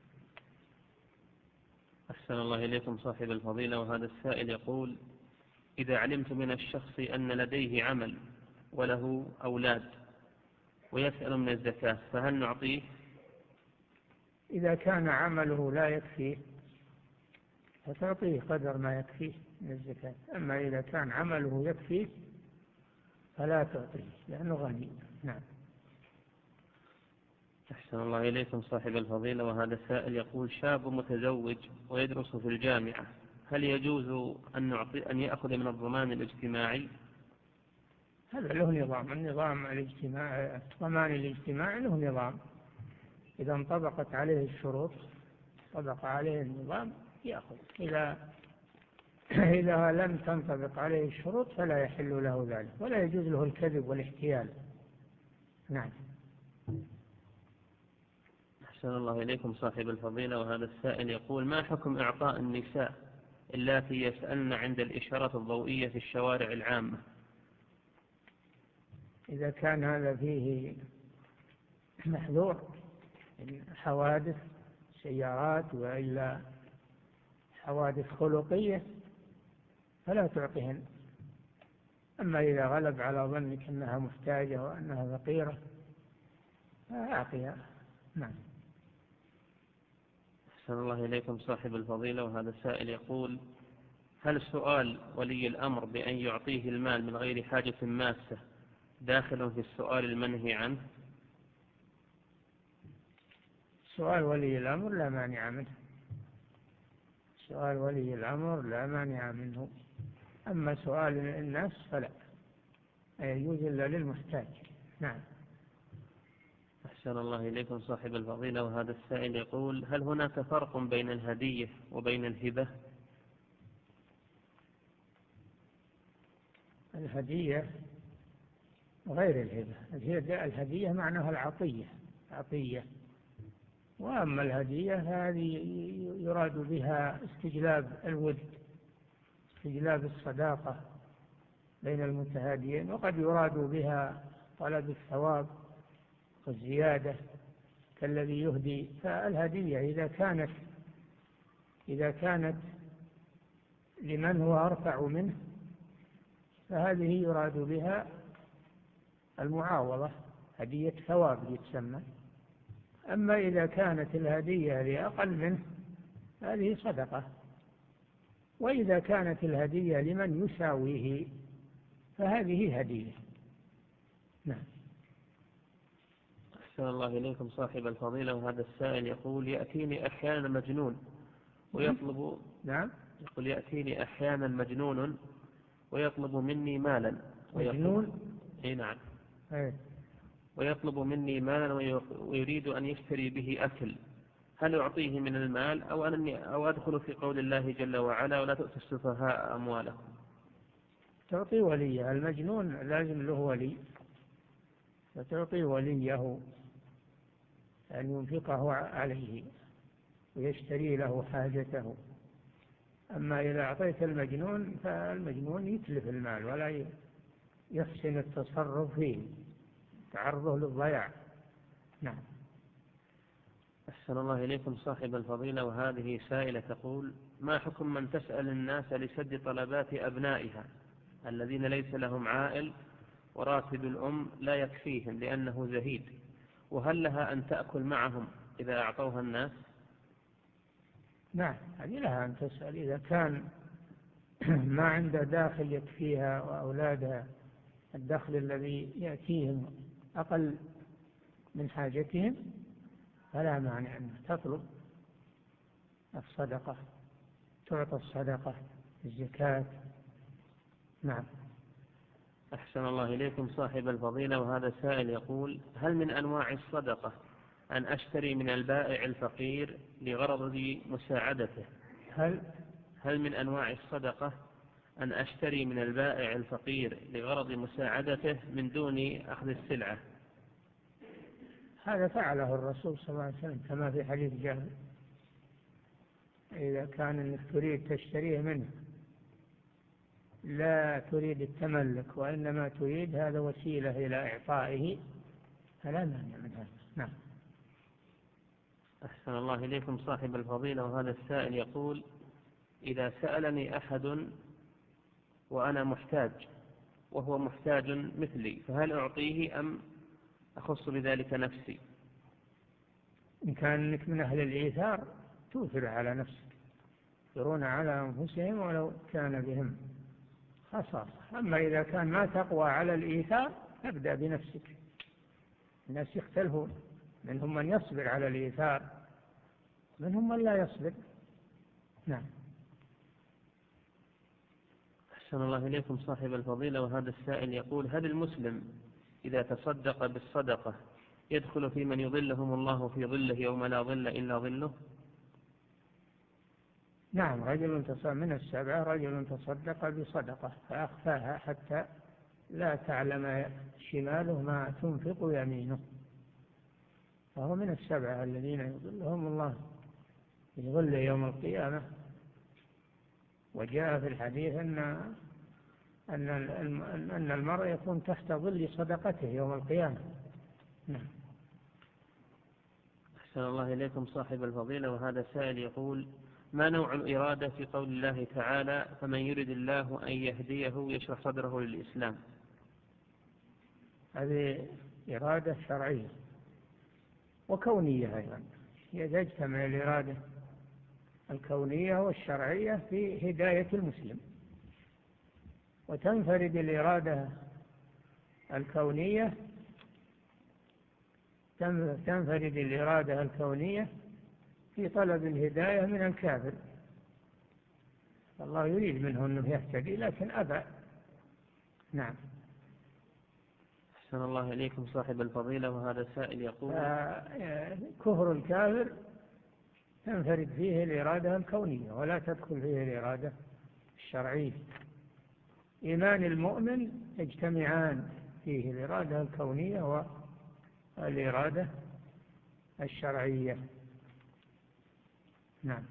أحسن الله إليكم صاحب الفضيلة. وهذا السائل يقول: إذا علمت من الشخص أن لديه عمل وله أولاد ويسأل من الزكاة فهل نعطيه؟ إذا كان عمله لا يكفيه فتعطيه قدر ما يكفيه من الزكاة، أما إذا كان عمله يكفيه فلا تعطيه لأنه غني. نعم. أحسن الله إليكم صاحب الفضيلة. وهذا السائل يقول: شاب متزوج ويدرس في الجامعة، هل يجوز أن نعطي أن يأخذ من الضمان الاجتماعي؟ هذا له نظام، النظام الاجتماعي، الضمان الاجتماعي له نظام، إذا انطبقت عليه الشروط طبق عليه النظام يأخذ، إذا إذا لم تنطبق عليه الشروط فلا يحل له ذلك، ولا يجوز له الكذب والاحتيال نعم. أحسن الله إليكم صاحب الفضيلة. وهذا السائل يقول: ما حكم إعطاء النساء اللاتي يسألن عند الإشارة الضوئية في الشوارع العامة؟ إذا كان هذا فيه محذور حوادث سيارات وإلا حوادث خلقية فلا تعطيهن. أما إذا غلب على ظنك أنها محتاجة وأنها فقيرة فأعطيها. نعم. أحسن الله إليكم صاحب الفضيلة. وهذا السائل يقول: هل سؤال ولي الأمر بأن يعطيه المال من غير حاجة ماسة داخل في السؤال المنهي عنه؟ سؤال ولي الأمر لا مانع منه. سؤال ولي الأمر لا مانع منه. أما سؤال الناس فلا يجوز إلا للمحتاج. نعم. أحسن الله إليكم صاحب الفضيلة. وهذا السائل يقول: هل هناك فرق بين الهدية وبين الهبة؟ الهدية غير الهبة. الهدية معناها العطية عطية، وأما الهدية هذه يراد بها استجلاب الود، استجلاب الصداقة بين المتهاديين، وقد يراد بها طلب الثواب والزيادة كالذي يهدي. فالهدية إذا كانت إذا كانت لمن هو أرفع منه فهذه يراد بها المعاوضة، هدية ثواب يتسمى. أما إذا كانت الهدية لأقل منه هذه صدقة. وإذا كانت الهدية لمن يساويه فهذه هدية. نعم. أحسن الله إليكم صاحب الفضيلة. وهذا السائل يقول: يأتيني أحيانا مجنون ويطلب نعم. يقول يأتيني أحيانا مجنون ويطلب مني مالا. مجنون؟ أي نعم. أي. ويطلب مني مالا ويريد أن يشتري به أكل، هل أعطيه من المال أو أنني أو أدخل في قول الله جل وعلا: ولا تؤتوا السفهاء أموالكم؟ تعطي وليه. المجنون لازم له ولي، فتعطي وليه أن ينفقه عليه ويشتري له حاجته. أما إذا أعطيت المجنون فالمجنون يتلف المال ولا يحسن التصرف فيه، تعرضه للضياع. نعم. أحسن الله إليكم صاحب الفضيلة. وهذه سائلة تقول: ما حكم من تسأل الناس لسد طلبات أبنائها الذين ليس لهم عائل وراتب الأم لا يكفيهم لأنه زهيد، وهل لها أن تأكل معهم إذا أعطوها الناس؟ نعم، هذه لها أن تسأل. إذا كان ما عنده داخل يكفيها وأولادها الدخل الذي يأتيهم أقل من حاجتهم فلا مانع أن تطلب الصدقة، تعطى الصدقة، الزكاة. نعم. أحسن الله إليكم صاحب الفضيلة. وهذا سائل يقول: هل من أنواع الصدقة أن أشتري من البائع الفقير لغرض مساعدته؟ هل هل من أنواع الصدقة أن أشتري من البائع الفقير لغرض مساعدته من دون أخذ السلعة؟ هذا فعله الرسول صلى الله عليه وسلم كما في حديث جابر: إذا كان أنك تريد تشتريه منه لا تريد التملك وإنما تريد هذا وسيلة إلى إعطائه فلا مانع من هذا. نعم. أحسن الله إليكم صاحب الفضيلة. وهذا السائل يقول: إذا سألني أحد وأنا محتاج وهو محتاج مثلي فهل أعطيه أم أخص بذلك نفسي؟ إن كان لك من أهل الإيثار توثر على نفسك، يرون على أنفسهم ولو كان بهم خصاصة. أما إذا كان ما تقوى على الإيثار فابدأ بنفسك. الناس يختلفون، منهم من يصبر على الإيثار منهم من لا يصبر. نعم. أحسن الله إليكم صاحب الفضيلة. وهذا السائل يقول: هل المسلم إذا تصدق بالصدقة يدخل في من يظلهم الله في ظله يوم لا ظل إلا ظله؟ نعم. رجل تصدق من السبعة رجل تصدق بصدقة فأخفاها حتى لا تعلم شماله ما تنفق يمينه، فهو من السبعة الذين يظلهم الله في ظل يوم القيامة. وجاء في الحديث أن أن أن المرء يكون تحت ظل صدقته يوم القيامة. نعم. أحسن الله إليكم صاحب الفضيلة، وهذا سائل يقول: ما نوع الإرادة في قول الله تعالى: فمن يرد الله أن يهديه يشرح صدره للإسلام؟ هذه إرادة شرعية وكونية أيضا، يجتمع الإرادة الكونية والشرعية في هداية المسلم، وتنفرد الإرادة الكونية تنفرد الإرادة الكونية في طلب الهداية من الكافر. الله يريد منه أنه يهتدي لكن أبى. نعم. أحسن الله إليكم صاحب الفضيلة، وهذا سائل يقول: كفر الكافر تنفرد فيه الإرادة الكونية ولا تدخل فيه الإرادة الشرعية. إيمان المؤمن يجتمعان فيه الإرادة الكونية والإرادة الشرعية. نعم.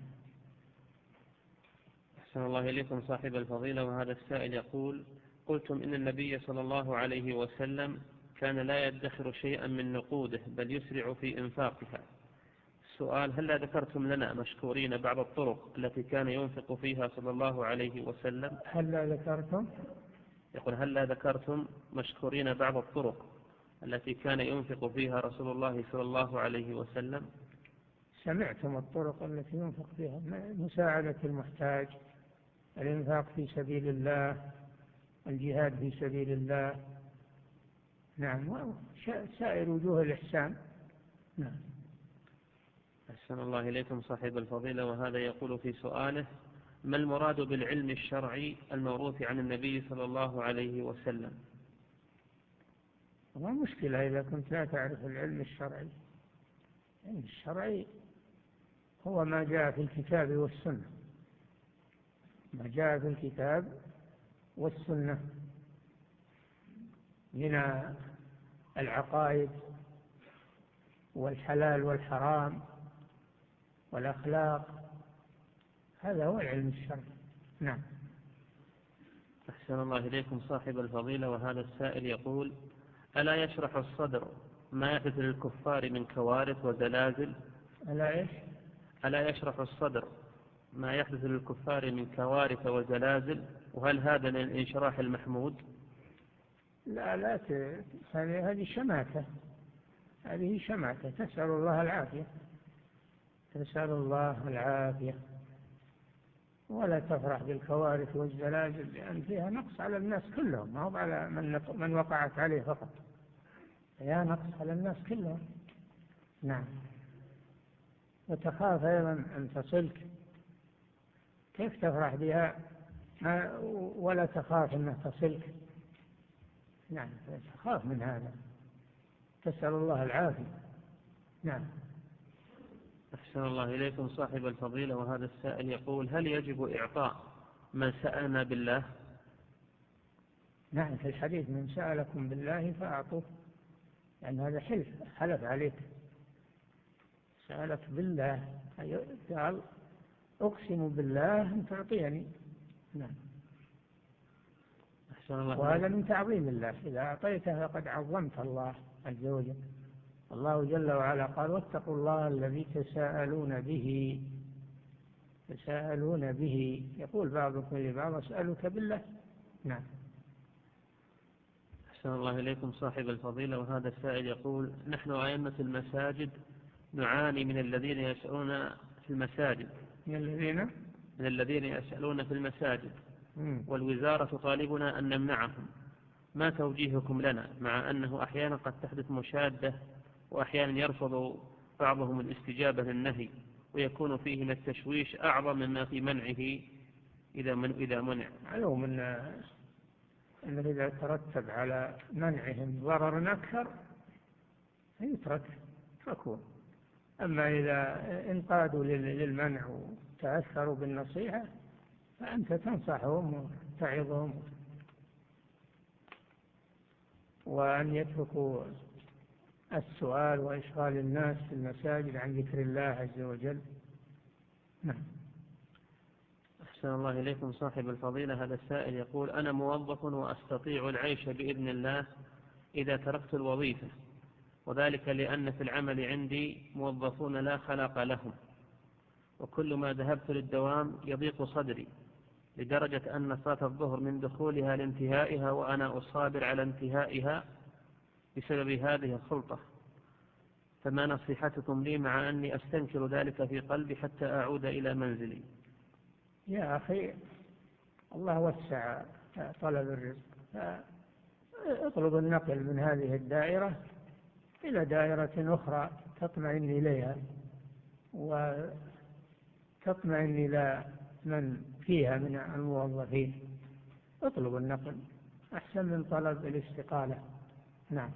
أحسن الله إليكم صاحب الفضيلة، وهذا السائل يقول: قلتم إن النبي صلى الله عليه وسلم كان لا يدخر شيئا من نقوده بل يسرع في إنفاقها. السؤال: هل ذكرتم لنا مشكورين بعض الطرق التي كان ينفق فيها صلى الله عليه وسلم؟ هل ذكرتم؟ يقول: هل ذكرتم مشكورين بعض الطرق التي كان ينفق فيها رسول الله صلى الله عليه وسلم؟ سمعتم الطرق التي ينفق فيها: مساعدة المحتاج، الإنفاق في سبيل الله، الجهاد في سبيل الله. نعم، سائر وجوه الإحسان. نعم. أحسن الله إليكم صاحب الفضيلة، وهذا يقول في سؤاله: ما المراد بالعلم الشرعي الموروث عن النبي صلى الله عليه وسلم؟ ما مشكلة إذا كنت لا تعرف العلم الشرعي. العلم الشرعي هو ما جاء في الكتاب والسنة، ما جاء في الكتاب والسنة من العقائد والحلال والحرام والأخلاق، هذا هو العلم الشرعي. نعم. أحسن الله إليكم صاحب الفضيلة، وهذا السائل يقول: ألا يشرح الصدر ما يحدث للكفار من كوارث وزلازل؟ ألا إيش؟ ألا يشرح الصدر ما يحدث للكفار من كوارث وزلازل، وهل هذا من الانشراح المحمود؟ لا لا ت... هذه شماتة، هذه شماتة. تسأل الله العافية، تسأل الله العافية، ولا تفرح بالكوارث والزلازل، لأن فيها نقص على الناس كلهم، ما هو على من, من وقعت عليه فقط، فيها نقص على الناس كلهم. نعم. وتخاف أيضا أن تصلك، كيف تفرح بها ولا تخاف أنها تصلك؟ نعم، تخاف من هذا، تسأل الله العافية. نعم. أحسن الله إليكم صاحب الفضيلة، وهذا السائل يقول: هل يجب إعطاء من سألنا بالله؟ نعم، في الحديث: من سألكم بالله فأعطوه، لأن يعني هذا حلف، حلف عليك، سألك بالله، قال: أقسم بالله أن تعطيني. نعم. وهذا من تعظيم الله، إذا أعطيته فقد عظمت الله عز وجل. الله جل وعلا قال: واتقوا الله الذي تساءلون به تساءلون به يقول بعضكم لبعض: أسألك بالله. نعم. أحسن الله إليكم صاحب الفضيلة، وهذا السائل يقول: نحن أئمة المساجد نعاني من الذين يسألون في المساجد من الذين من الذين يسألون في المساجد مم. والوزارة تطالبنا أن نمنعهم. ما توجيهكم لنا، مع أنه أحيانا قد تحدث مشادة، وأحيانا يرفض بعضهم الاستجابة للنهي، ويكون فيه من التشويش أعظم مما في منعه إذا من إذا منع. معلوم أن أنه إذا ترتب على منعهم ضرر أكثر يترك يتركون، أما إذا انقادوا للمنع وتأثروا بالنصيحة فأنت تنصحهم وتعظهم. وأن يتركوا السؤال وإشغال الناس في المساجد عن ذكر الله عز وجل. نعم. أحسن الله إليكم صاحب الفضيلة. هذا السائل يقول: أنا موظف وأستطيع العيش بإذن الله إذا تركت الوظيفة، وذلك لأن في العمل عندي موظفون لا خلاق لهم، وكل ما ذهبت للدوام يضيق صدري لدرجة أن صلاة الظهر من دخولها لانتهائها وأنا أصابر على انتهائها بسبب هذه الخلطة، فما نصيحتكم لي مع أني أستنكر ذلك في قلبي حتى أعود إلى منزلي؟ يا أخي، الله وسع طلب الرزق، اطلب النقل من هذه الدائرة إلى دائرة أخرى تطمئن إليها وتطمئن إلى من فيها من الموظفين. اطلب النقل أحسن من طلب الاستقالة. نعم.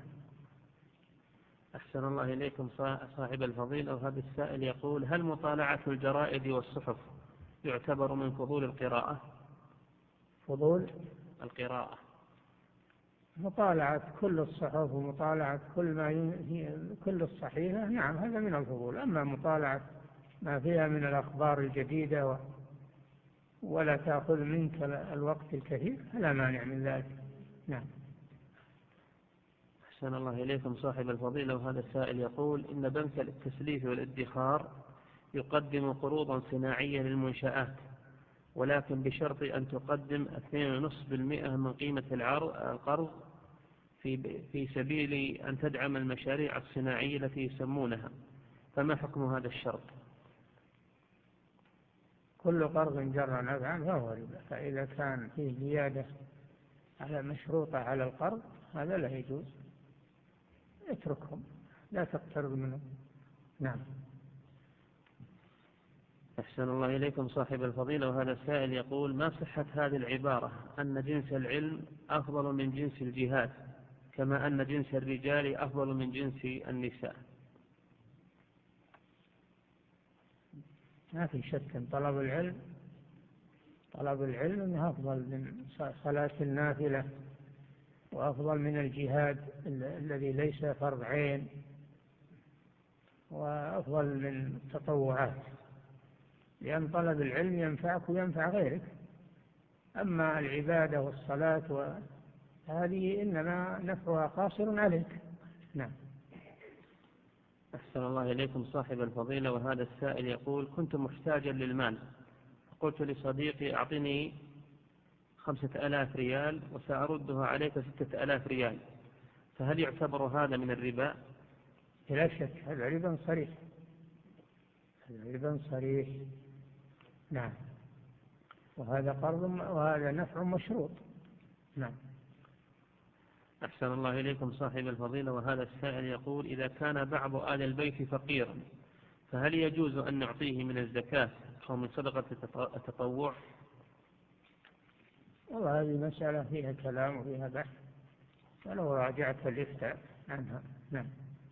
أحسن الله إليكم صاحب الفضيلة. وهذا السائل يقول: هل مطالعة الجرائد والصحف يعتبر من فضول القراءة؟ فضول القراءة، مطالعة كل الصحف ومطالعة كل ما ي... كل الصحيفة، نعم هذا من الفضول. أما مطالعة ما فيها من الأخبار الجديدة و... ولا تأخذ منك الوقت الكثير فلا مانع من ذلك. نعم. أحسن الله إليكم صاحب الفضيلة. وهذا السائل يقول: إن بنك التسليف والادخار يقدم قروضا صناعية للمنشآت، ولكن بشرط أن تقدم اثنين فاصلة خمسة بالمئة من قيمة القرض في في سبيل أن تدعم المشاريع الصناعية التي يسمونها، فما حكم هذا الشرط؟ كل قرض جر نفعا فهو ربا، فإذا كان فيه زيادة على مشروطة على القرض هذا لا يجوز، اتركهم لا تقترض منهم. نعم. أحسن الله إليكم صاحب الفضيلة. وهذا السائل يقول: ما صحة هذه العبارة أن جنس العلم أفضل من جنس الجهاد، كما أن جنس الرجال أفضل من جنس النساء؟ ما في شك أن طلب العلم طلب العلم أنه أفضل من صلاة النافلة، وأفضل من الجهاد الذي ليس فرض عين، وأفضل من التطوعات، لأن طلب العلم ينفعك وينفع غيرك. أما العبادة والصلاة هذه إنما نفعها قاصر عليك. نعم. أحسن الله إليكم صاحب الفضيلة. وهذا السائل يقول: كنت محتاجا للمال، فقلت لصديقي: أعطني خمسة آلاف ريال وسأردها عليك ستة آلاف ريال، فهل يعتبر هذا من الربا؟ لا شك هذا ربا صريح، هذا ربا صريح. نعم. وهذا قرض وهذا نفع مشروط. نعم. أحسن الله إليكم صاحب الفضيلة. وهذا السائل يقول: إذا كان بعض آل البيت فقيرا، فهل يجوز أن نعطيه من الزكاة أو من صدقة التطوع؟ والله هذه مسألة فيها كلام وفيها بحث، ولو راجعت الإفتاء عنها. نعم.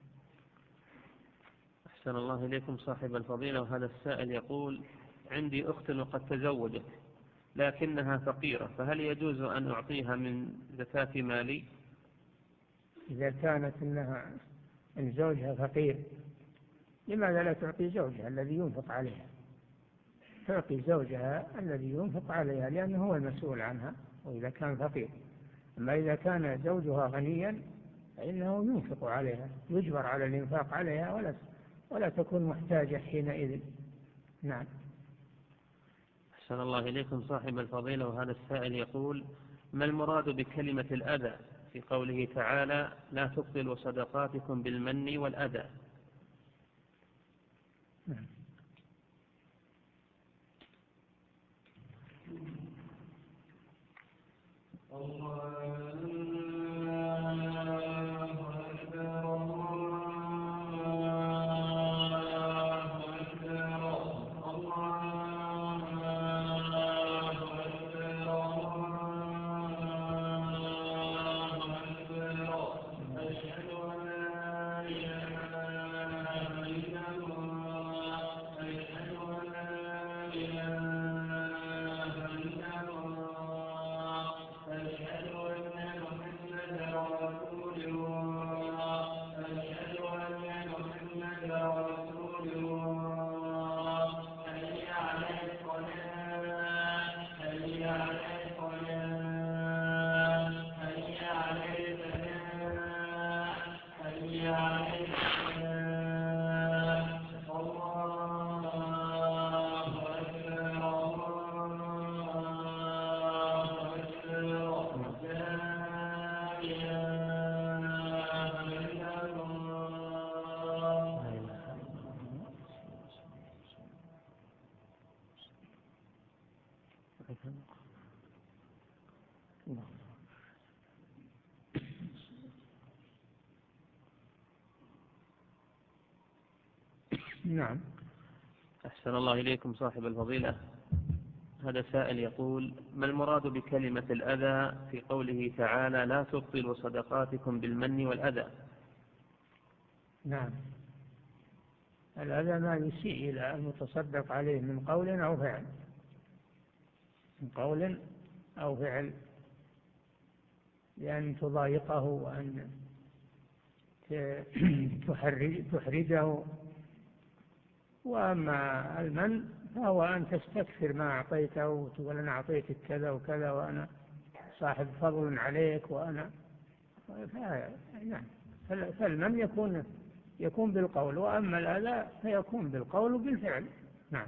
أحسن الله إليكم صاحب الفضيلة. وهذا السائل يقول: عندي أخت وقد تزوجت لكنها فقيرة، فهل يجوز أن أعطيها من زكاة مالي؟ إذا كانت إنها إن زوجها فقير لماذا لا تعطي زوجها الذي ينفق عليها؟ تعطي زوجها الذي ينفق عليها لأنه هو المسؤول عنها، وإذا كان فقير. أما إذا كان زوجها غنيا فإنه ينفق عليها، يجبر على الإنفاق عليها ولا ولا تكون محتاجة حينئذ. نعم. أحسن الله إليكم صاحب الفضيلة. وهذا السائل يقول: ما المراد بكلمة الأذى في قوله تعالى: لا تبطلوا صدقاتكم بالمن والأذى؟ نعم. أشهد أن نعم. أحسن الله إليكم صاحب الفضيلة. هذا سائل يقول: ما المراد بكلمة الأذى في قوله تعالى لا تبطلوا صدقاتكم بالمن والأذى؟ نعم، الأذى ما يسيء إلى المتصدق عليه من قول أو فعل، من قول أو فعل، بأن تضايقه وأن تحرجه. وأما المن فهو أن تستكثر ما أعطيته وتقول أنا أعطيتك كذا وكذا وأنا صاحب فضل عليك وأنا نعم. فالمن يكون يكون بالقول، وأما الأذى فيكون بالقول وبالفعل. نعم.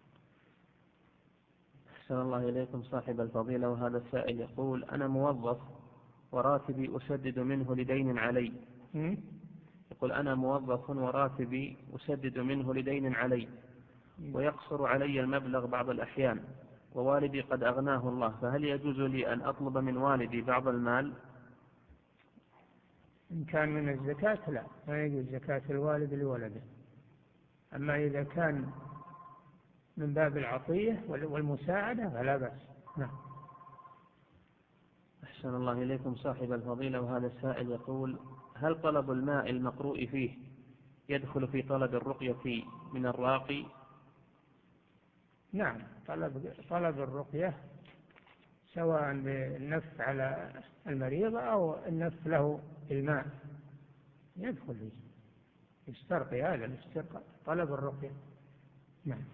أحسن الله إليكم صاحب الفضيلة. وهذا السائل يقول: أنا موظف وراتبي أسدد منه لدين علي. يقول: أنا موظف وراتبي أسدد منه لدين علي، ويقصر علي المبلغ بعض الأحيان، ووالدي قد أغناه الله، فهل يجوز لي أن أطلب من والدي بعض المال؟ إن كان من الزكاة لا، لا يجوز زكاة الوالد لولده. أما إذا كان من باب العطية والمساعدة فلا بأس. نعم. أحسن الله إليكم صاحب الفضيلة. وهذا السائل يقول: هل طلب الماء المقروء فيه يدخل في طلب الرقية من الراقي؟ نعم، طلب طلب الرقية سواء بالنف على المريض أو النف له الماء يدخل فيه، يسترقي، هذا الاسترقاء طلب الرقية. نعم.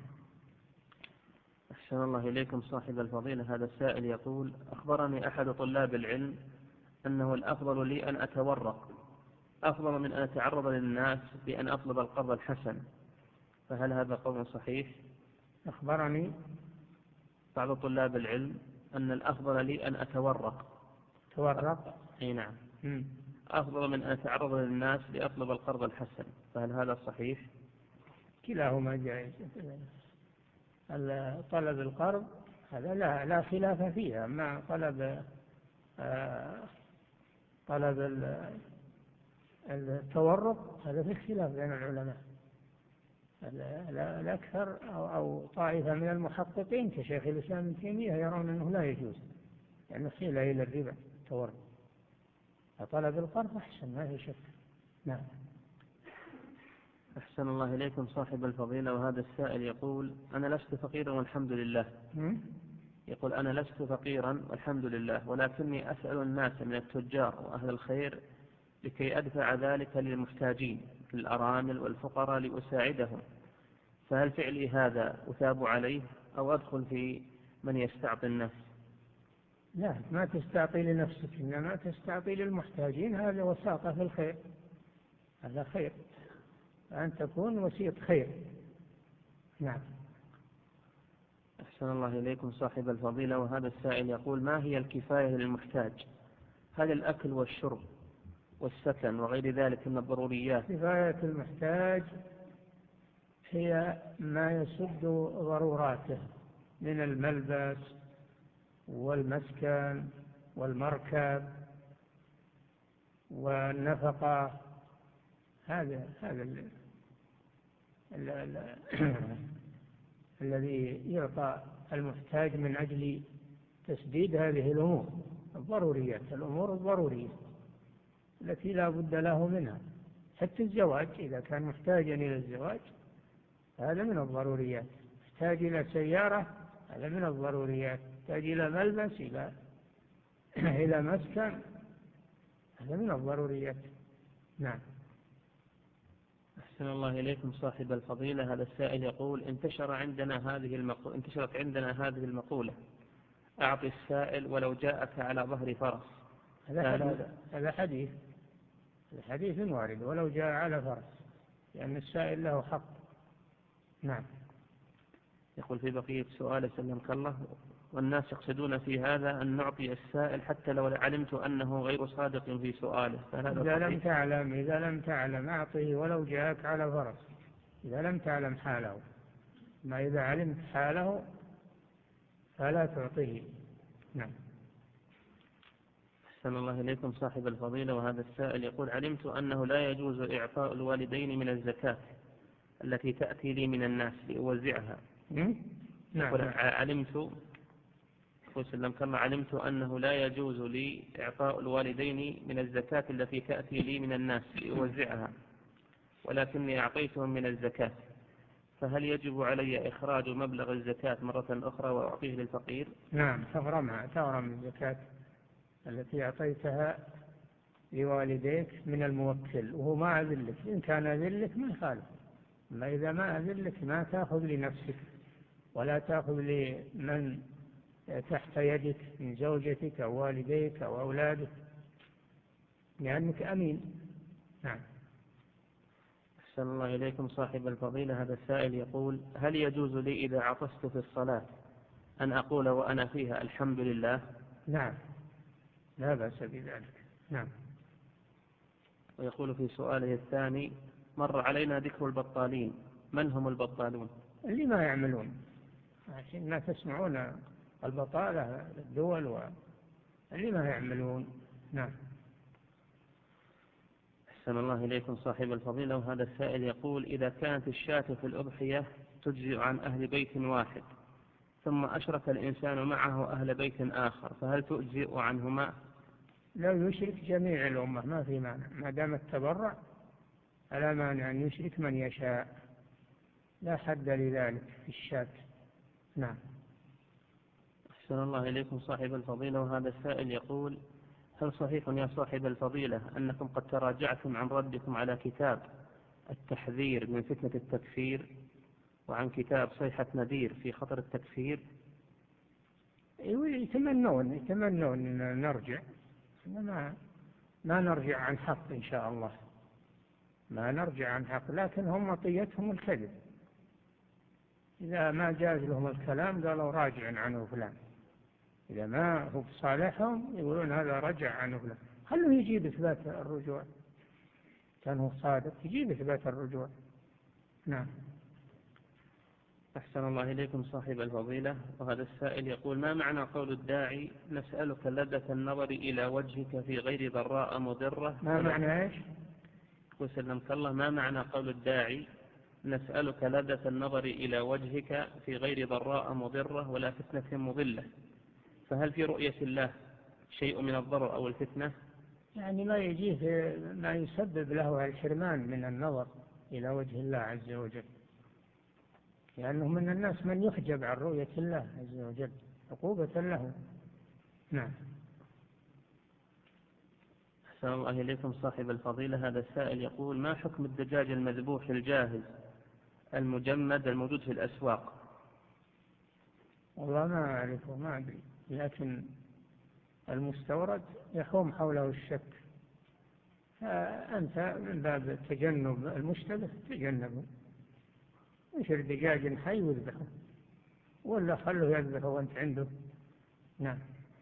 أحسن الله إليكم صاحب الفضيلة. هذا السائل يقول: أخبرني أحد طلاب العلم أنه الأفضل لي أن أتورق أفضل من أن أتعرض للناس بأن أطلب القرض الحسن، فهل هذا قول صحيح؟ أخبرني بعض طلاب العلم أن الأفضل لي أن أتورق. تورق؟ أي نعم. م. أفضل من أن أتعرض للناس لأطلب القرض الحسن، فهل هذا صحيح؟ كلاهما جائز. طلب القرض هذا لا, لا خلاف فيها، أما طلب آه طلب التورق هذا في اختلاف بين العلماء. الأكثر أو, أو طائفة من المحققين كشيخ الإسلام ابن تيمية يرون أنه لا يجوز، لأنه يعني حيلة إلى الربا التورق. فطلب القرض أحسن ما في شك. نعم. أحسن الله إليكم صاحب الفضيلة. وهذا السائل يقول: أنا لست فقيرا والحمد لله. يقول: أنا لست فقيرا والحمد لله، ولكني أسأل الناس من التجار وأهل الخير لكي أدفع ذلك للمحتاجين الأرامل والفقراء لأساعدهم، فهل فعلي هذا أثاب عليه أو أدخل في من يستعطي الناس؟ لا، ما تستعطي لنفسك، إنما تستعطي للمحتاجين، هذا وساطة في الخير، هذا خير، أن تكون وسيط خير. نعم. أحسن الله إليكم صاحب الفضيلة. وهذا السائل يقول: ما هي الكفاية للمحتاج؟ هل الأكل والشرب والسكن وغير ذلك من الضروريات؟ كفاية المحتاج هي ما يسد ضروراته من الملبس والمسكن والمركب والنفقة. هذا هذا ال ال ال الذي يعطى المحتاج من أجل تسديد هذه الأمور الضروريات، الأمور الضرورية التي لا بد له منها. حتى الزواج إذا كان محتاجا إلى الزواج هذا من الضروريات، محتاج إلى سيارة هذا من الضروريات، محتاج إلى ملبس إلى إلى مسكن هذا من الضروريات. نعم. أحسن الله إليكم صاحب الفضيلة. هذا السائل يقول: انتشر عندنا هذه المقولة انتشرت عندنا هذه المقولة: أعطي السائل ولو جاءك على ظهر فرس. هذا هذا حديث الحديث وارد، ولو جاء على فرس، لأن السائل له حق. نعم. يقول في بقية سؤال سلمك الله: والناس يقصدون في هذا أن نعطي السائل حتى لو علمت أنه غير صادق في سؤاله، إذا لم تعلم إذا لم تعلم أعطيه ولو جاءك على فرس، إذا لم تعلم حاله. ما إذا علمت حاله فلا تعطيه. نعم. أحسن الله إليكم صاحب الفضيلة، وهذا السائل يقول: علمت أنه لا يجوز إعطاء الوالدين من الزكاة التي تأتي لي من الناس لأوزعها. نعم. يقول: علمت وسلم كما علمت أنه لا يجوز لي إعطاء الوالدين من الزكاة التي تأتي لي من الناس لأوزعها، ولكني أعطيتهم من الزكاة، فهل يجب علي إخراج مبلغ الزكاة مرة أخرى وأعطيه للفقير؟ نعم، تغرمها تغرم الزكاة التي أعطيتها لوالديك من الموكل وهو ما أذلك. إن كان أذلك ما يخالف، أما إذا ما أذلك ما تأخذ لنفسك ولا تأخذ لمن تحت يدك من زوجتك أو والديك أو أولادك، لأنك أمين. نعم. أحسن الله إليكم صاحب الفضيلة، هذا السائل يقول: هل يجوز لي إذا عطست في الصلاة أن أقول وأنا فيها الحمد لله؟ نعم، لا بأس بذلك. نعم. ويقول في سؤاله الثاني: مر علينا ذكر البطالين، من هم البطالون؟ اللي ما يعملون، عشان ما تسمعون البطالة الدول واللي ما يعملون. نعم. أحسن الله إليكم صاحب الفضيلة، وهذا السائل يقول: إذا كانت الشاة في الأضحية تجزئ عن أهل بيت واحد ثم أشرك الإنسان معه أهل بيت آخر، فهل تجزئ عنهما؟ لو يشرك جميع الأمة ما في مانع، ما دام التبرع فلا مانع أن يشرك من يشاء، لا حد لذلك في الشاة. نعم. أحسن الله إليكم صاحب الفضيلة، وهذا السائل يقول: هل صحيح يا صاحب الفضيلة أنكم قد تراجعتم عن ردكم على كتاب التحذير من فتنة التكفير وعن كتاب صيحة نذير في خطر التكفير؟ يتمنون يتمنون أن نرجع، ما ما نرجع عن حق إن شاء الله، ما نرجع عن حق، لكن هم طيتهم الكذب. إذا ما جاز لهم الكلام قالوا راجع عنه فلان، إذا ما هو بصالحهم يقولون هذا رجع عنه فلان. خلوه يجيب إثبات الرجوع، كان هو صادق يجيب إثبات الرجوع. نعم. أحسن الله إليكم صاحب الفضيلة، وهذا السائل يقول: ما معنى قول الداعي نسألك لذة النظر إلى وجهك في غير ضراء مضرة؟ ما معنى إيش؟ وسلمك الله، ما معنى قول الداعي نسألك لذة النظر إلى وجهك في غير ضراء مضرة ولا فتنة مضلة، فهل في رؤية الله شيء من الضرر أو الفتنة؟ يعني ما يجيه ما يسبب له الحرمان من النظر إلى وجه الله عز وجل، لأنه من الناس من يحجب عن رؤية الله عز وجل عقوبة له. نعم. أحسن الله إليكم صاحب الفضيلة، هذا السائل يقول: ما حكم الدجاج المذبوح الجاهز المجمد الموجود في الأسواق؟ والله ما أعرفه، ما أدري، لكن المستورد يحوم حوله الشك، فأنت من باب تجنب المشتبه تجنبه، انشر دجاج حي واذبحه، ولا خله يذبحه وانت عنده. نعم.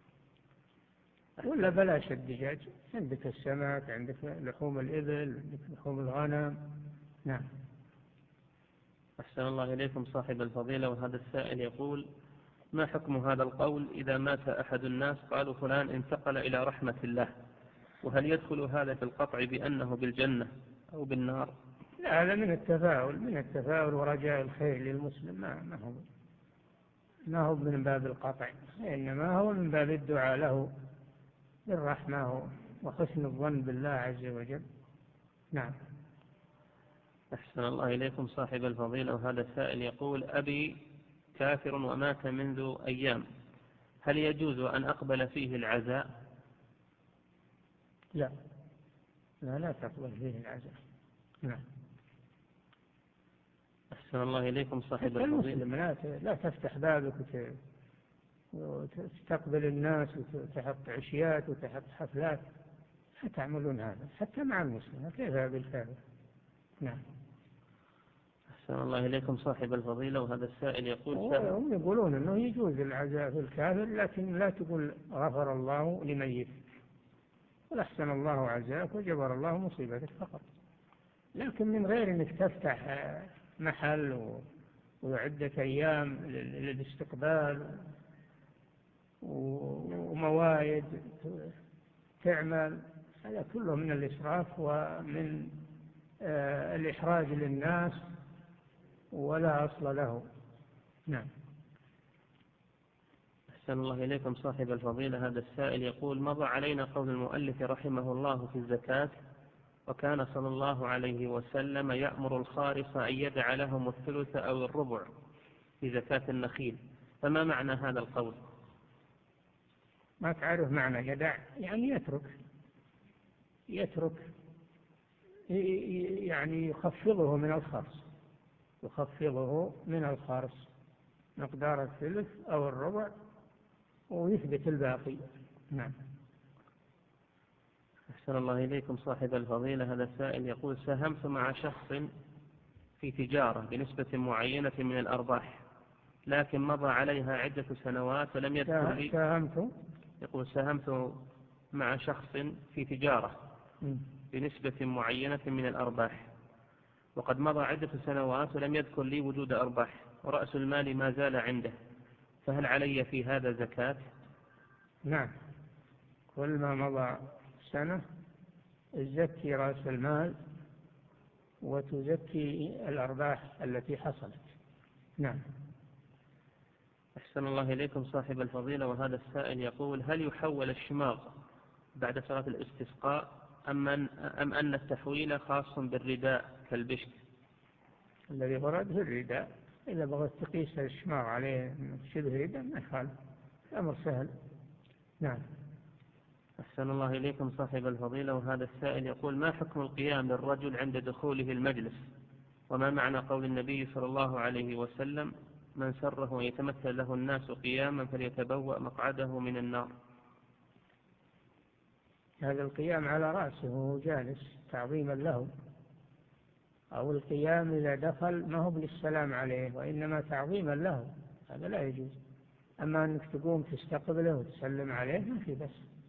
ولا بلاش الدجاج، عندك السمك، عندك لحوم الإبل، عندك لحوم الغنم. نعم. أحسن الله إليكم صاحب الفضيلة، وهذا السائل يقول: ما حكم هذا القول إذا مات أحد الناس قالوا فلان انتقل إلى رحمة الله، وهل يدخل هذا في القطع بأنه بالجنة أو بالنار؟ لا، هذا من التفاؤل من التفاؤل ورجاء الخير للمسلم، ما ما هو ما هو من باب القطع، إنما هو من باب الدعاء له بالرحمة وحسن الظن بالله عز وجل. نعم. أحسن الله إليكم صاحب الفضيلة، وهذا السائل يقول: أبي كافر ومات منذ أيام، هل يجوز أن أقبل فيه العزاء؟ لا لا لا تقبل فيه العزاء. نعم. أحسن الله إليكم صاحب الفضيلة، الفضيلة، لا لا تفتح بابك وتستقبل الناس وتحط عشيات وتحط حفلات، لا تعملون هذا حتى مع المسلم، كيف بالكافر؟ نعم. أحسن الله إليكم صاحب الفضيلة، وهذا السائل يقول: هم يقولون أنه يجوز العزاء في الكافر، لكن لا تقول غفر الله لميت، وأحسن الله عزاك وجبر الله مصيبتك فقط، لكن من غير أنك تفتح محل وعدة أيام للاستقبال ومواعيد تعمل، هذا كله من الإسراف ومن آه الإحراج للناس ولا أصل له. نعم. أحسن الله إليكم صاحب الفضيلة. هذا السائل يقول: مضى علينا قول المؤلف رحمه الله في الزكاة، وكان صلى الله عليه وسلم يأمر الخارص أن يدع لهم الثلث أو الربع في زكاة النخيل، فما معنى هذا القول؟ ما تعرف معنى يدع؟ يعني يترك يترك يعني يخفضه من الخرص، يخفضه من الخرص مقدار الثلث أو الربع ويثبت الباقي. نعم. أحسن الله إليكم صاحب الفضيلة. هذا السائل يقول: ساهمت مع شخص في تجارة بنسبة معينة من الأرباح، لكن مضى عليها عدة سنوات ولم يذكر لي. ساهمت يقول: ساهمت مع شخص في تجارة بنسبة معينة من الأرباح، وقد مضى عدة سنوات ولم يذكر لي وجود أرباح، ورأس المال ما زال عنده، فهل علي في هذا زكاة؟ نعم، كل ما مضى سنة تزكي رأس المال وتزكي الأرباح التي حصلت. نعم. أحسن الله إليكم صاحب الفضيلة. وهذا السائل يقول: هل يحول الشماغ بعد صلاة الاستسقاء أم أن, أم أن التحويل خاص بالرداء كالبشت؟ الذي ورد في الرداء، إذا بغت تقيس الشماغ عليه شبه رداء ما يخالف، الأمر سهل. نعم. أحسن الله إليكم صاحب الفضيلة. وهذا السائل يقول: ما حكم القيام للرجل عند دخوله المجلس؟ وما معنى قول النبي صلى الله عليه وسلم: من سره يتمثل له الناس قياما فليتبوأ مقعده من النار؟ هذا القيام على رأسه وهو جالس تعظيما له، أو القيام إذا دخل ما هو للسلام عليه وإنما تعظيما له، هذا لا يجوز. أما أنك تقوم تستقبله وتسلم عليه ما في بس.